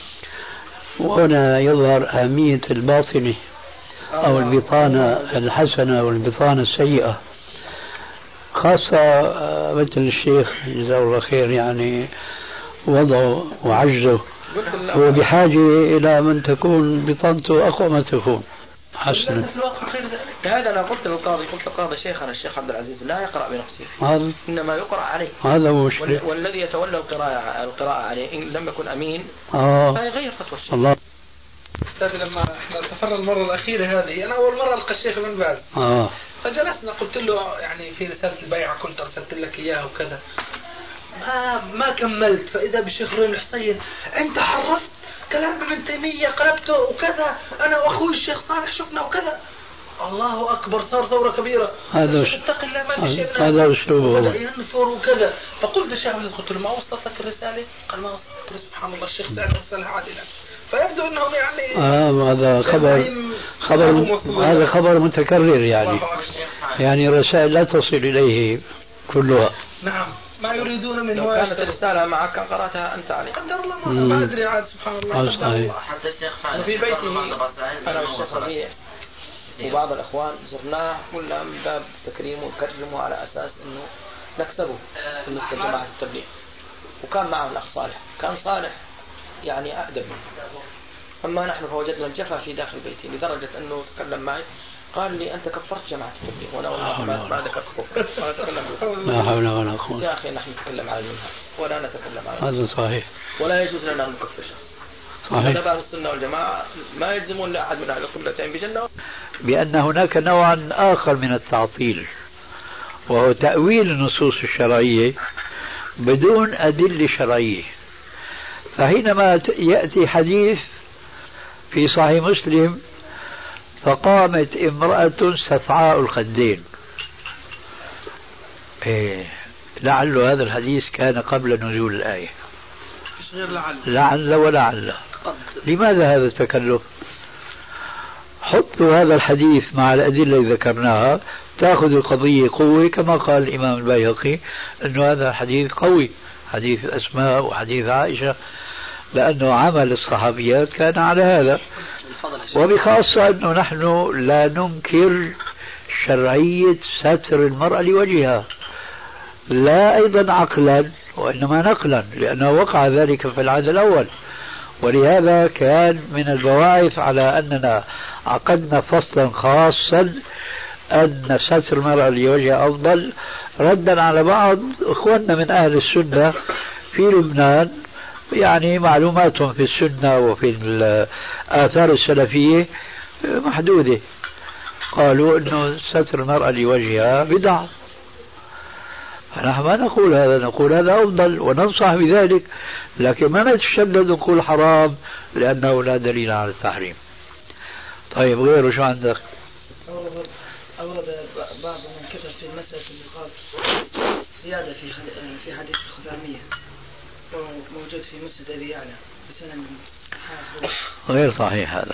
وهنا يظهر أهمية الباطنة أو البطانة الحسنة والبطانة السيئة، خاصة مثل الشيخ جزاه الله خير يعني وضعه وعجزه هو بحاجة إلى من تكون بطانته أقوى ما تكون حسنا. هذا أنا قلت للقاضي قلت القاضي شيخنا الشيخ عبد العزيز لا يقرأ بنفسه إنما يقرأ عليه. هذا هو مشكلة. والذي يتولى القراءة عليه إن لم يكن أمين فيغير فتوى الشيخ. الله. أستاذ لما احنا سافرنا المرة الأخيرة هذه أنا أول مرة ألقى الشيخ ابن باز فجلسنا قلت له يعني في رسالة البيعة كنت أرسلت لك إياها وكذا ما كملت فإذا بالشيخ ابراهيم الحسين أنت حرفت كلام ابن تيمية قلبته وكذا أنا وأخوي الشيخ صالح شفنا وكذا. الله أكبر صار ثورة كبيرة. هذا اتق الله ما في شيء هذا أسلوبه بدأ ينفر وكذا. فقلت الشيخ قلت له ما وصلت لك الرسالة؟ قال ما وصلت لي. سبحان الله الشيخ سعد رسالها عادلة. فيبدو أنهم يعني هذا خبر متكرر يعني رسائل لا تصل إليه كلها. نعم ما يريدون منه. لو كانت الرسالة معك كان قرأتها أنت عليه. قدر الله ما أدري عاد سبحان الله. حتى الشيخ خالد في بيته أنا والشيخ ربيع وبعض الأخوان زرناه كلها من باب تكريمه وكرمه على أساس إنه نكسبه بالنسبة لجماعة التبليغ. وكان معه الأخ صالح كان صالح يعني أقدم منه. أما نحن فوجدنا الجفا في داخل بيتي لدرجة أنه تكلم معي قال لي أنت كفرت جماعة التبليغ وأنا والله ما ذكرت كفر. لا حول ولا قوة. يا أخي نحن نتكلم على المنهج ولا نتكلم على هذا صحيح. ولا يجوز لنا أن نكفر شخص. صحيح. أهل السنة والجماعة ما يلزمون لأحد من أهل القبلتين بجنة. بأن هناك نوعا آخر من التعطيل وهو تأويل النصوص الشرعية بدون أدلة شرعية. فحينما يأتي حديث في صحيح مسلم فقامت امرأة سفعاء الخدين لعل هذا الحديث كان قبل نزول الآية. لعل ولعل. لماذا هذا التكلف؟ حطوا هذا الحديث مع الأدلة اللي ذكرناها تأخذ القضية قوة كما قال الإمام البيهقي أنه هذا حديث قوي حديث أسماء وحديث عائشة لأنه عمل الصحابيات كان على هذا. وبخاصة أنه نحن لا ننكر شرعية ستر المرأة لوجهها لا أيضا عقلا وإنما نقلا لأنه وقع ذلك في العهد الأول. ولهذا كان من البواعث على أننا عقدنا فصلا خاصا أن ستر المرأة لوجهها أفضل ردا على بعض إخواننا من أهل السنة في لبنان يعني معلوماتهم في السنة وفي الآثار السلفية محدودة. قالوا أنه ستر المرأة لوجهها بدعة. فنحن ما نقول هذا نقول هذا أفضل وننصح بذلك لكن ما نتشدد نقول حرام لأنه لا دليل على التحريم. طيب غيره شو عندك؟ أورد بعض من كتب في مسألة النقاب زيادة في حديث الخزامية موجود في مسند أبي يعلى بسنة غير صحيح هذا،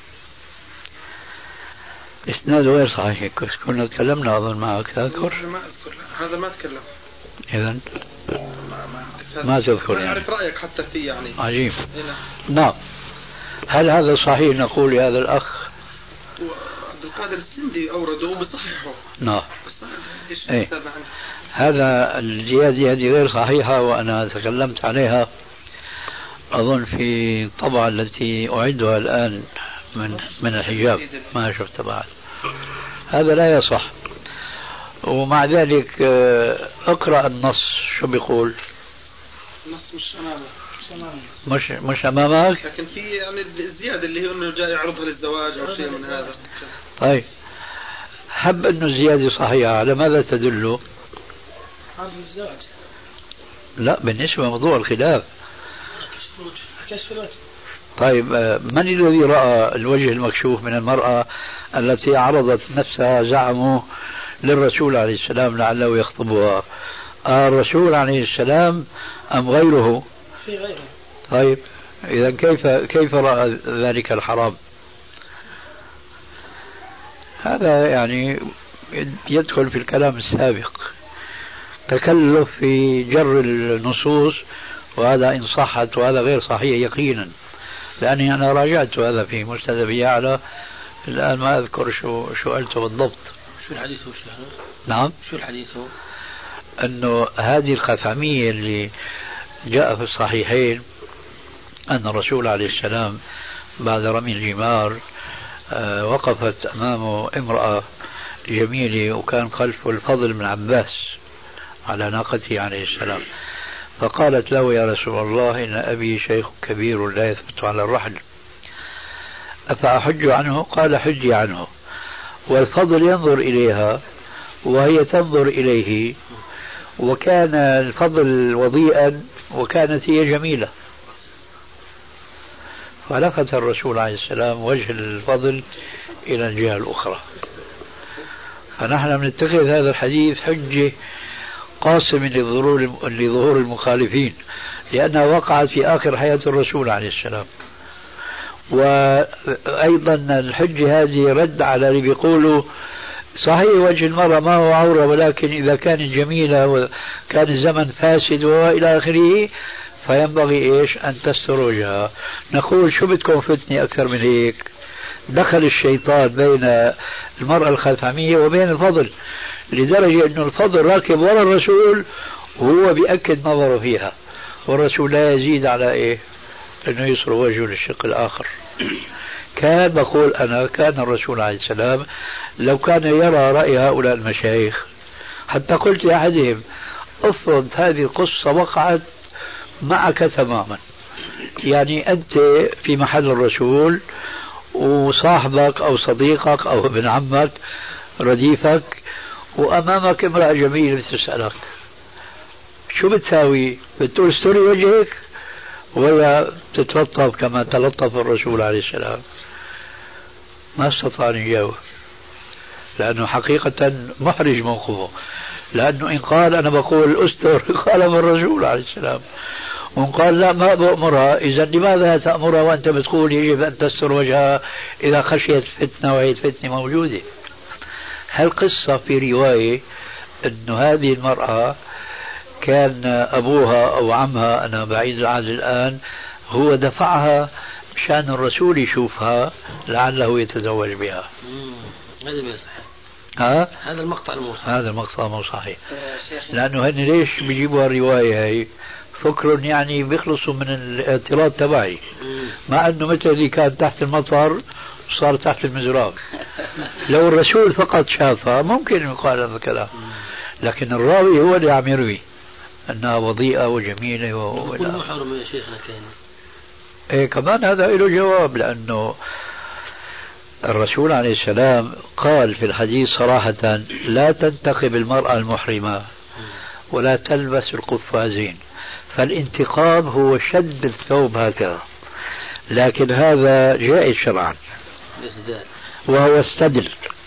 إسناده غير صحيح. كنا تكلمنا أظن معك تذكر؟ ما أذكر، هذا ما تكلم. إذن ما تذكر يعني. أعرف رأيك حتى فيه يعني. عجيب. نعم. هل هذا صحيح نقول لهذا الأخ؟ عبد القادر السندي أورده وبصححه. نعم. إيه. هذا الزيادة هذه غير صحيحة، وأنا تكلمت عليها أظن في طبعة التي أعدها الآن من الحجاب، ما شفت بعد. هذا لا يصح. ومع ذلك اقرأ النص شو بيقول. النص مش أمامه. مش أمامك. لكن في يعني الزيادة اللي هي إنه جاي يعرضها للزواج أو شيء من هذا. طيب حب إنه الزيادة صحيحة، على ماذا تدل؟ عرض الزواج. لا، بالنسبة لموضوع الخلاف. كشف الوجه. طيب من الذي رأى الوجه المكشوف من المرأة التي عرضت نفسها زعموا للرسول عليه السلام لعله يخطبها؟ الرسول عليه السلام أم غيره؟ في غيره. طيب إذا كيف رأى ذلك الحرام؟ هذا يعني يدخل في الكلام السابق، تكلف في جر النصوص، وهذا إن صحت، وهذا غير صحيح يقينا، لأني أنا راجعت هذا في مسند أبي يعلى، الآن ما أذكر شو قلته بالضبط. شو الحديث هو؟ نعم. شو الحديث هو؟ أنه هذه الخثعمية اللي جاء في الصحيحين أن الرسول عليه السلام بعد رمي الجمار وقفت أمامه امرأة جميلة، وكان خلفه الفضل بن عباس على ناقته عليه السلام، فقالت له: يا رسول الله، إن أبي شيخ كبير لا يثبت على الرحل، أفأحج عنه؟ قال: حجي عنه. والفضل ينظر إليها وهي تنظر إليه، وكان الفضل وضيئا وكانت هي جميلة، فلفت الرسول عليه السلام وجه الفضل إلى الجهة الأخرى. فنحن بنتخذ هذا الحديث حجة قاسم لظهور المخالفين، لأنها وقعت في آخر حياة الرسول عليه السلام. وأيضا الحجة هذه رد على اللي بيقولوا صحيح وجه المرأة ما هو عورة، ولكن إذا كانت جميلة وكان الزمن فاسد وإلى آخره فينبغي إيش أن تستر وجهها. نقول شو بدكم فتنة أكثر من هيك؟ دخل الشيطان بين المرأة الخثعمية وبين الفضل، لدرجة أن الفضل راكب وراء الرسول وهو بيأكد نظره فيها، والرسول لا يزيد على إيه أنه يصر وجهه للشق الآخر. كان بقول أنا كان الرسول عليه السلام لو كان يرى رأي هؤلاء المشايخ، حتى قلت لأحدهم: افرض هذه القصة وقعت معك تماما، يعني أنت في محل الرسول وصاحبك أو صديقك أو ابن عمك رديفك وأمامك امرأة جميلة بتسألك، شو بتساوي؟ بتقول استري وجهك ولا تتلطف كما تلطف الرسول عليه السلام؟ ما استطاع أن يجاوب، لأنه حقيقة محرج موقفه، لأنه إن قال أنا بقول أستر قال الرسول عليه السلام، وإن قال لا ما بأمرها، إذا لماذا تأمرها وأنت بتقول يجب أن تستر وجهها إذا خشيت فتنة وهي فتنة موجودة؟ هالقصة في رواية أن هذه المرأة كان أبوها أو عمها، أنا بعيد العهد الآن، هو دفعها مشان الرسول يشوفها لعله يتزوج بها. هذا ما صحيح. هذا المقطع مو صحيح. هذا المقطع مو صحيح، لأنه هن ليش بيجيبوا الرواية هي؟ فكر يعني بيخلصوا من الاعتراض تبعي، مع أنه مثل اللي كان تحت المطر صار تحت المزراب. لو الرسول فقط شافها ممكن يقال هذا الكلام، لكن الراوي هو اللي عم يروي أنها وضيئة وجميلة كل محرم يا شيخنا كان. إيه كمان هذا له جواب، لأنه الرسول عليه السلام قال في الحديث صراحة: لا تنتقب المرأة المحرمة ولا تلبس القفازين. فالانتقاب هو شد الثوب هكذا، لكن هذا جائز شرعا وهو السدل.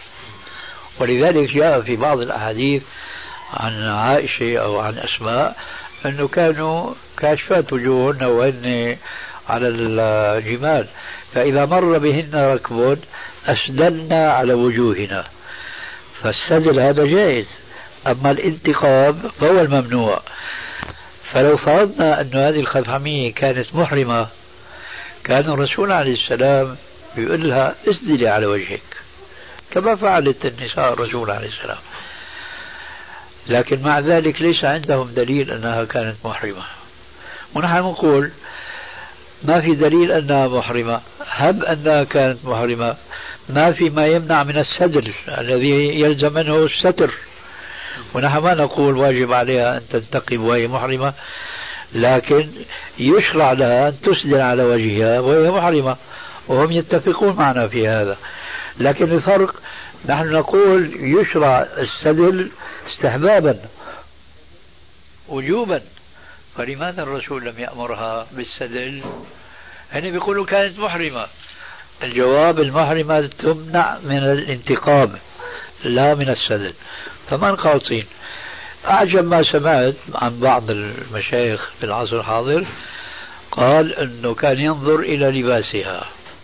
ولذلك جاء في بعض الأحاديث عن عائشة أو عن أسماء أنه كانوا كاشفات وجوههن وهن على الجمال، فإذا مر بهن ركب أسدلنا على وجوهنا، فالسدل هذا جائز. أما الانتقاب فهو الممنوع. فلو فرضنا أن هذه الخثعمية كانت محرمة كان الرسول عليه السلام يقول لها اسدلي على وجهك كما فعلت النساء الرسول عليه السلام، لكن مع ذلك ليس عندهم دليل أنها كانت محرمة. ونحن نقول ما في دليل أنها محرمة، هب أنها كانت محرمة ما في ما يمنع من السدل الذي يلزم منه الستر، ونحن ما نقول واجب عليها أن تنتقب وهي محرمة، لكن يشرع لها أن تسدل على وجهها وهي محرمة، وهم يتفقون معنا في هذا. لكن الفرق نحن نقول يشرع السدل استحبابا وجوبا، فلماذا الرسول لم يأمرها بالسدل؟ هنا بيقولوا كانت محرمة. الجواب المحرمة تمنع من الانتقاب لا من السدل. فما القاطين. أعجب ما سمعت عن بعض المشايخ في العصر الحاضر قال أنه كان ينظر إلى لباسها،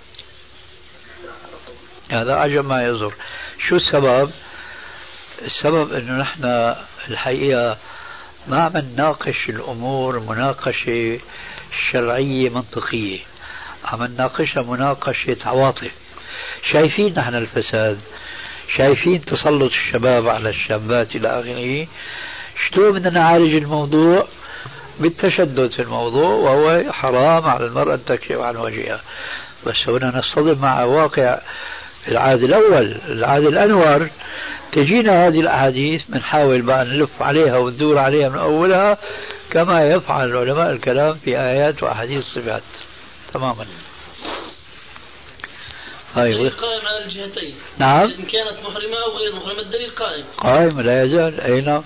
هذا أعجب ما ينظر. شو السبب؟ السبب أنه نحن الحقيقة ما عم نناقش الأمور مناقشة شرعية منطقية، عم نناقشها مناقشة عواطف. شايفين نحن الفساد، شايفين تسلط الشباب على الشابات إلى آخره، شلون بدنا نعالج الموضوع؟ بالتشدد في الموضوع، وهو حرام على المرأة أن تكشف عن وجهها. بس هنا نصطدم مع واقع العهد الأول، العهد الأنور. تجينا هذه الأحاديث بنحاول بقى نلف عليها وندور عليها من أولها كما يفعل علماء الكلام في آيات وأحاديث الصفات تماما. الدليل قائم على الجهتين. نعم. إن كانت محرمة أو غير محرمة الدليل قائم. قائم لا يزال. أين؟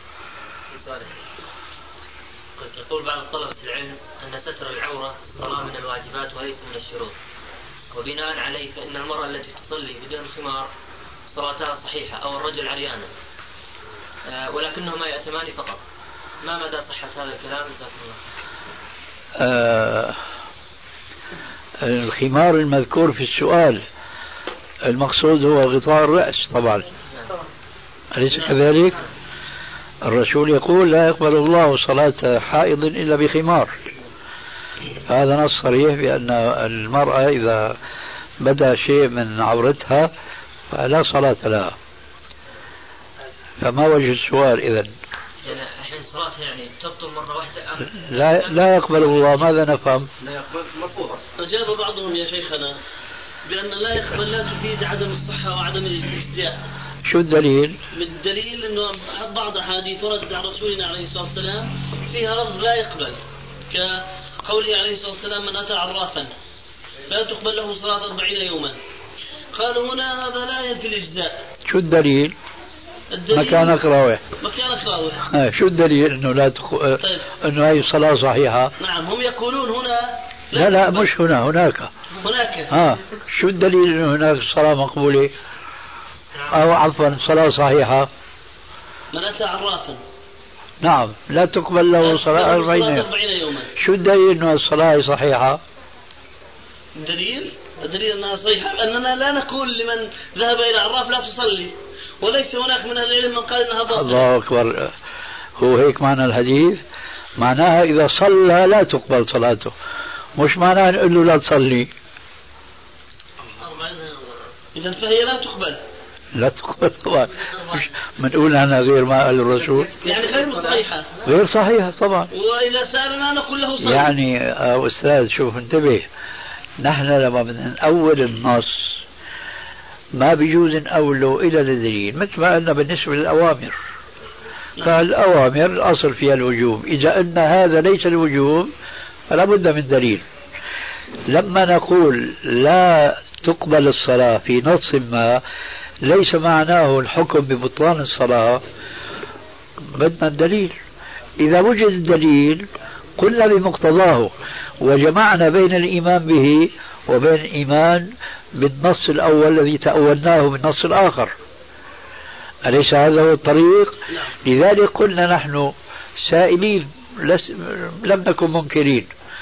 يقول بعض طلبة العلم أن ستر العورة الصلاة من الواجبات وليس من الشروط، وبناء عليه فإن المرأة التي تصلي بدون خمار صلاتها صحيحة، أو الرجل عريانا ولكنهما يأثمان فقط. ما مدى صحة هذا الكلام؟ جزاكم الله. الخمار المذكور في السؤال المقصود هو غطاء الرأس طبعا، أليس كذلك؟ الرسول يقول لا يقبل الله صلاة حائض إلا بخمار. هذا نص صريح بأن المرأة إذا بدأ شيء من عورتها فلا صلاة لها. فما وجه السؤال إذن؟ الحين صلاتها يعني تبطل مرة واحدة؟ لا يقبل الله. ماذا نفهم؟ لا يقبل مفهوم. أجاب بعضهم يا شيخنا بأن لا يقبل لا تفيد عدم الصحة وعدم الاجتياء. شو الدليل؟ بالدليل أنه بعض أحاديث ورد عن رسولنا عليه الصلاة والسلام فيها لفظ لا يقبل، كقوله عليه الصلاة والسلام من أتى عرافا لا تقبل له صلاة 40 يوما. قالوا هنا هذا لا ينفي الإجزاء. شو الدليل؟ مكانك راوح. مكانك راوح. شو الدليل انه لا طيب. انه هي الصلاة صحيحة؟ نعم هم يقولون هنا لا مش هنا، هناك. شو الدليل انه هناك الصلاة مقبولة؟ او عفوا صلاة صحيحة. من أتى عرافا نعم لا تقبل له صلاة 40 يوما. شو الدليل انه الصلاة صحيحة؟ الدليل أنها صحيحة أننا لا نقول لمن ذهب إلى عراف لا تصلي، وليس هناك من أهل العلم من قال أنها باطلة. الله أكبر. هو هيك معنى الحديث؟ معناها إذا صلى لا تقبل صلاته، مش معناها نقول له لا تصلي. إذا فهي لا تقبل. لا تقبل طبعا، مش منقول أنا غير ما قال الرسول، يعني غير صحيحة. غير صحيحة طبعا. وإذا سألنا نقول له صلي. يعني أستاذ شوف انتبه، نحن لما بدنا نأول النص ما بيجوز نأوله إلى الدليل، مثل ما قلنا بالنسبة للأوامر. فالأوامر الأصل فيها الوجوب، إذا قلنا هذا ليس الوجوب فلا بد من دليل. لما نقول لا تقبل الصلاة في نص ما ليس معناه الحكم ببطلان الصلاة، بدنا الدليل. إذا وجد الدليل قلنا بمقتضاه، وجمعنا بين الإيمان به وبين الإيمان بالنص الأول الذي تأولناه بالنص الآخر. أليس هذا هو الطريق؟ لذلك قلنا نحن سائلين لم نكن منكرين،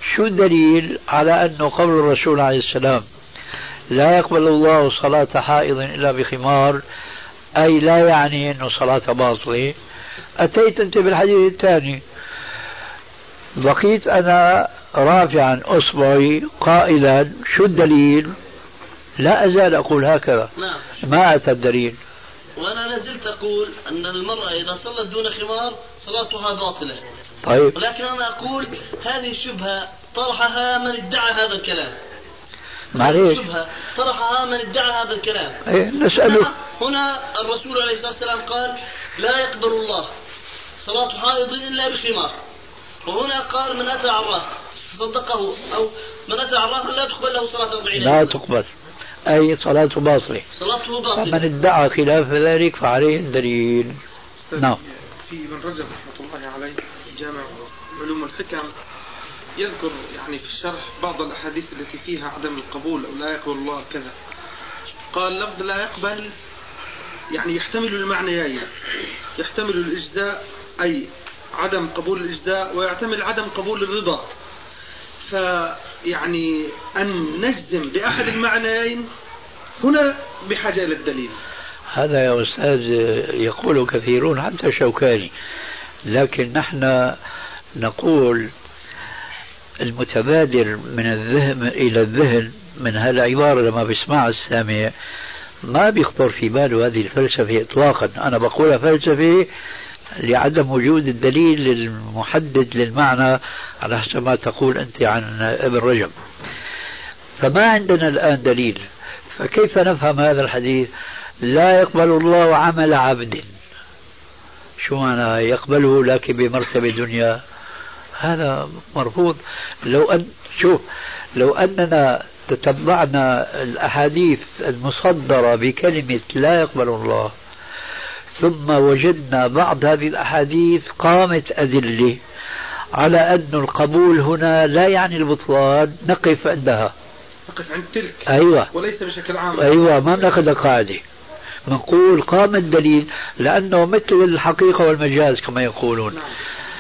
شو الدليل على أنه قول الرسول عليه السلام لا يقبل الله صلاة حائض إلا بخمار، أي لا يعني أنه صلاة باطلة. أتيت أنت بالحديث الثاني، بقيت أنا رافعا أصبعي قائلا شو الدليل؟ لا أزال أقول هكذا. ما أتى الدليل. وأنا لازلت أقول أن المرأة إذا صلت دون خمار صلاتها باطلة. طيب. ولكن أنا أقول هذه الشبهة طرحها من ادعى هذا الكلام. معليش. طرحها من ادعى هذا الكلام. نسأله. هنا الرسول عليه الصلاة والسلام قال لا يقبل الله صلاة حائض إلا بخمار، وهنا قال من أتى عراف فصدقه أو من أتى عراف لا تقبل له صلاة 40 لا تقبل، أي صلاته باطلة. صلاته باطلة. فمن ادعى خلاف ذلك فعليه الدليل. نعم. في ابن رجب رحمة الله عليه جامع علوم الحكم يذكر يعني في الشرح بعض الأحاديث التي فيها عدم القبول أو لا يقبل الله كذا. قال لفظ لا يقبل يعني يحتمل المعنيين، يحتمل الإجزاء أي عدم قبول الإجزاء، ويحتمل عدم قبول الرضا. فيعني أن نجزم بأحد المعنيين هنا بحاجة إلى الدليل. هذا يا أستاذ يقول كثيرون حتى شوكاني، لكن نحن نقول المتبادر من الذهن إلى الذهن من هالعبارة لما بيسمع السامع ما بيخطر في باله هذه الفلسفة إطلاقا. أنا بقولها فلسفة لعدم وجود الدليل المحدد للمعنى على حسب ما تقول أنت عن ابن رجب. فما عندنا الآن دليل، فكيف نفهم هذا الحديث؟ لا يقبل الله عمل عبد. شو معنى يقبله لكن بمرتبة دنيا؟ هذا مرفوض. لو أننا تتبعنا الأحاديث المصدرة بكلمة لا يقبل الله ثم وجدنا بعض هذه الأحاديث قامت أدلة على أن القبول هنا لا يعني البطلان، نقف عندها، نقف عند تلك. أيوة. وليس بشكل عام. أيوة، ما بناخذ قاعدة، نقول قام الدليل لأنه مثل الحقيقة والمجاز كما يقولون. نعم.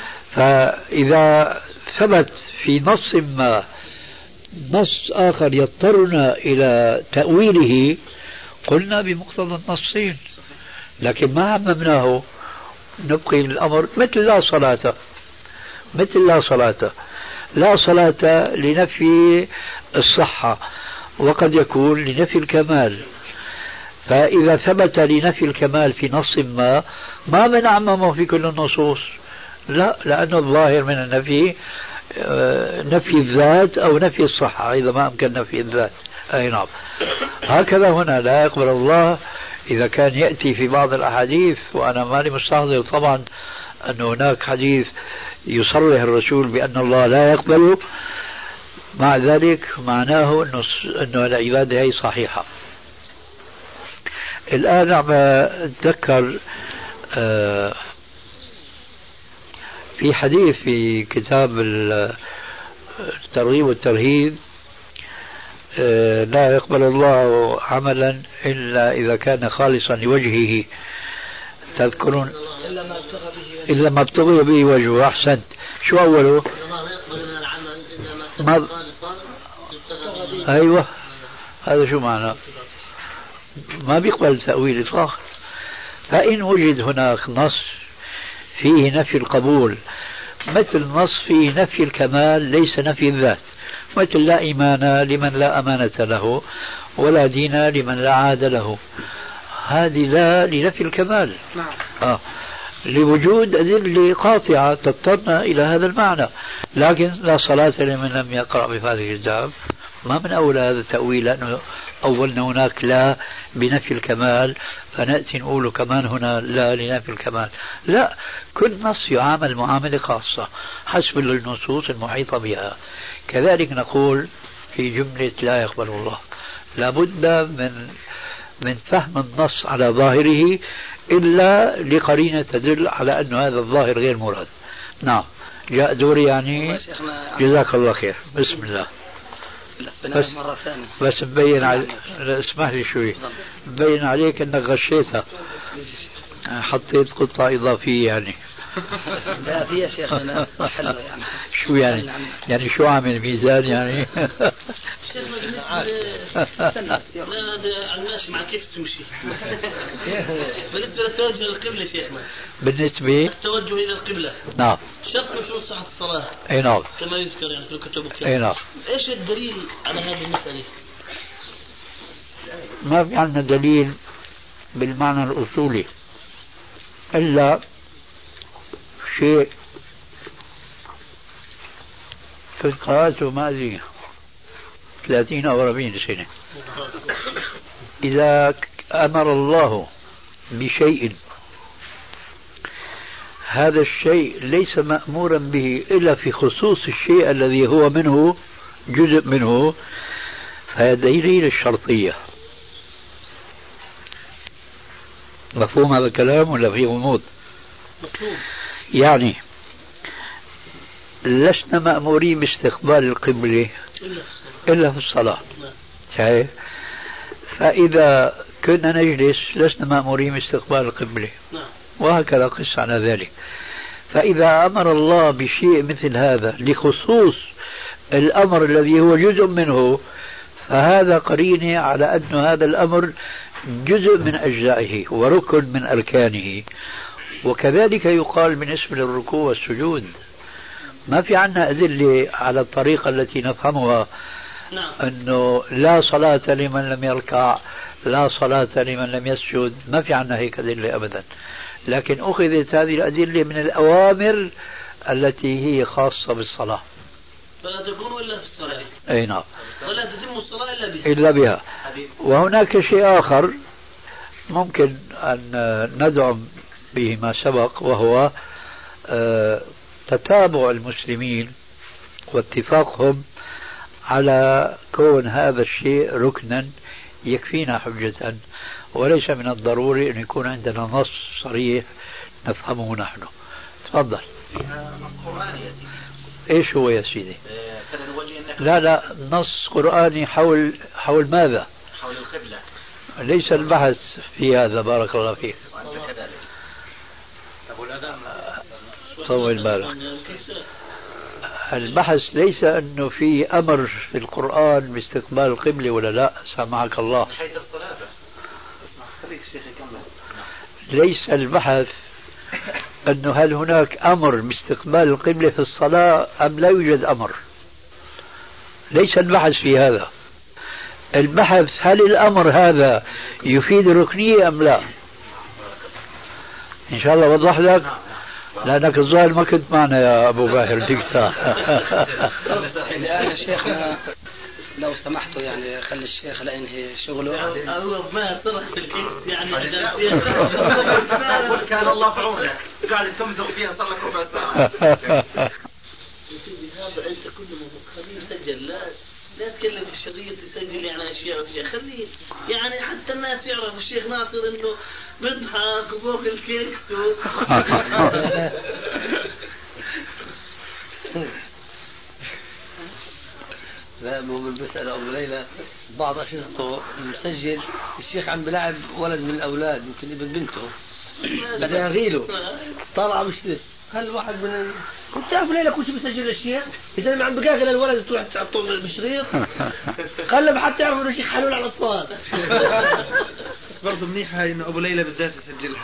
فإذا ثبت في نص ما نص آخر يضطرنا إلى تأويله قلنا بمقتضى النصين، لكن ما عممناه، نبقي الأمر مثل لا صلاة، مثل لا صلاة. لا صلاة لنفي الصحة وقد يكون لنفي الكمال، فإذا ثبت لنفي الكمال في نص ما بنعممه في كل النصوص، لا، لأن الظاهر من النفي نفي الذات أو نفي الصحة إذا ما أمكن نفي الذات. أي نعم. هكذا هنا لا يقبل الله إذا كان يأتي في بعض الأحاديث، وأنا مالي مستحضر طبعا أن هناك حديث يصرح الرسول بأن الله لا يقبل، مع ذلك معناه أنه العبادة هي صحيحة. الآن عم أتذكر في حديث في كتاب الترغيب والترهيب لا يقبل الله عملا إلا إذا كان خالصا لوجهه. تذكرون؟ إلا ما ابتغي به وجهه. أحسنت. شو أوله؟ أيوة، هذا شو معنى؟ ما بيقبل تأويل إطلاقا. فإن وجد هناك نص فيه نفي القبول مثل نص فيه نفي الكمال ليس نفي الذات، مثل لا إيمان لمن لا أمانة له ولا دين لمن لا عاد له، هذه لا لنفي الكمال. لوجود أدلة قاطعة تضطرنا إلى هذا المعنى. لكن لا صلاة لمن لم يقرأ بفاتحة الكتاب ما من أولى هذا التأويل، لأنه أولنا هناك لا بنفي الكمال فنأتي نقول كمان هنا لا لنفي الكمال. لا، كل نص يعامل معاملة خاصة حسب النصوص المحيطة بها. كذلك نقول في جملة لا يقبل الله لابد من فهم النص على ظاهره إلا لقرينة تدل على أن هذا الظاهر غير مراد. نعم، جاء دوري يعني. جزاك الله خير. بسم الله. بس مبين عليك، اسمح لي شوي، مبين عليك انك غشيتها، حطيت قطعة اضافية يعني. لا في يا شيخنا حلوة يعني. شو يعني؟ يعني شو عامل ميزان يعني؟ شيخنا لا هذا على الماشي مع كيف تمشي. بالنسبة للتوجه للقبلة شيخنا. بالنسبة التوجه إلى القبلة. نعم. شرط من شروط صحة الصلاة. أي نعم. كما يذكر يعني في الكتب الكتاب. أي نعم. إيش الدليل على هذه المسألة؟ ما في عندنا دليل بالمعنى الأصولي إلا شيء في القراءات وما أدري 30 أو 40 سنة. إذا أمر الله بشيء هذا الشيء ليس مأمورا به إلا في خصوص الشيء الذي هو منه جزء منه، فهذا دليل الشرطية. مفهوم هذا الكلام ولا فيه غموض؟ يعني لسنا مأمورين باستقبال القبلة إلا في الصلاة. صحيح. فإذا كنا نجلس لسنا مأمورين باستقبال القبلة، وهكذا قس على ذلك. فإذا أمر الله بشيء مثل هذا لخصوص الأمر الذي هو جزء منه، فهذا قرينة على أن هذا الأمر جزء من أجزائه وركن من أركانه. وكذلك يقال بالنسبة للركوع والسجود. ما في عنا أدلة على الطريقة التي نفهمها أنه لا صلاة لمن لم يركع، لا صلاة لمن لم يسجد. ما في عنا هيك أدلة أبدا، لكن أخذت هذه الأدلة من الأوامر التي هي خاصة بالصلاة. فلا تكون إلا في الصلاة. أي نعم. ولا تتم الصلاة إلا بها. وهناك شيء آخر ممكن أن ندعم به ما سبق، وهو تتابع المسلمين واتفاقهم على كون هذا الشيء ركنا يكفينا حجة، وليس من الضروري أن يكون عندنا نص صريح نفهمه نحن. تفضل. ايش هو يا سيدي؟ لا نص قرآني حول ماذا؟ حول القبلة. ليس البحث في هذا. بارك الله فيك. طول بالك. البحث ليس انه في امر في القرآن باستقبال القبلة ولا لا. سامحك الله. ليس البحث أنه هل هناك أمر باستقبال القبلة في الصلاة أم لا يوجد أمر. ليس البحث في هذا. البحث هل الأمر هذا يفيد الركنية أم لا. إن شاء الله وضح لك، لأنك الظاهر ما كنت معنا يا أبو باهر دكتور. الآن شيخنا لو سمحتوا يعني خلي الشيخ لا ينهي شغله. ما صرح في الكيس يعني كان الله في عونك قاعد تمضغ فيها صار لك ربع ساعة. هذا أنت كل خليه يسجل. لا تكلم في الشريط يسجل يعني أشياء خليه يعني حتى الناس يعرفوا الشيخ ناصر إنه بيضحك وفوق الكيس لا مو من مسألة أبو ليلى بعض أشرطه مسجل الشيخ عم بلعب ولد من الأولاد يمكن ابن بنته بدأ يغيله طالع مشكلة. هل واحد من كنت أبو ليلى كنت بسجل الشيخ إذا ما عم بقاقل الولد تروح تحطه بالشريط قلب حتى يعرفوا الشيخ حلول على الأطفال. برضه منيحة إنه أبو ليلى بالذات يسجلها.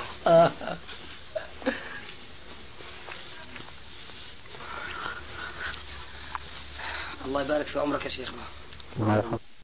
الله يبارك في عمرك يا شيخنا.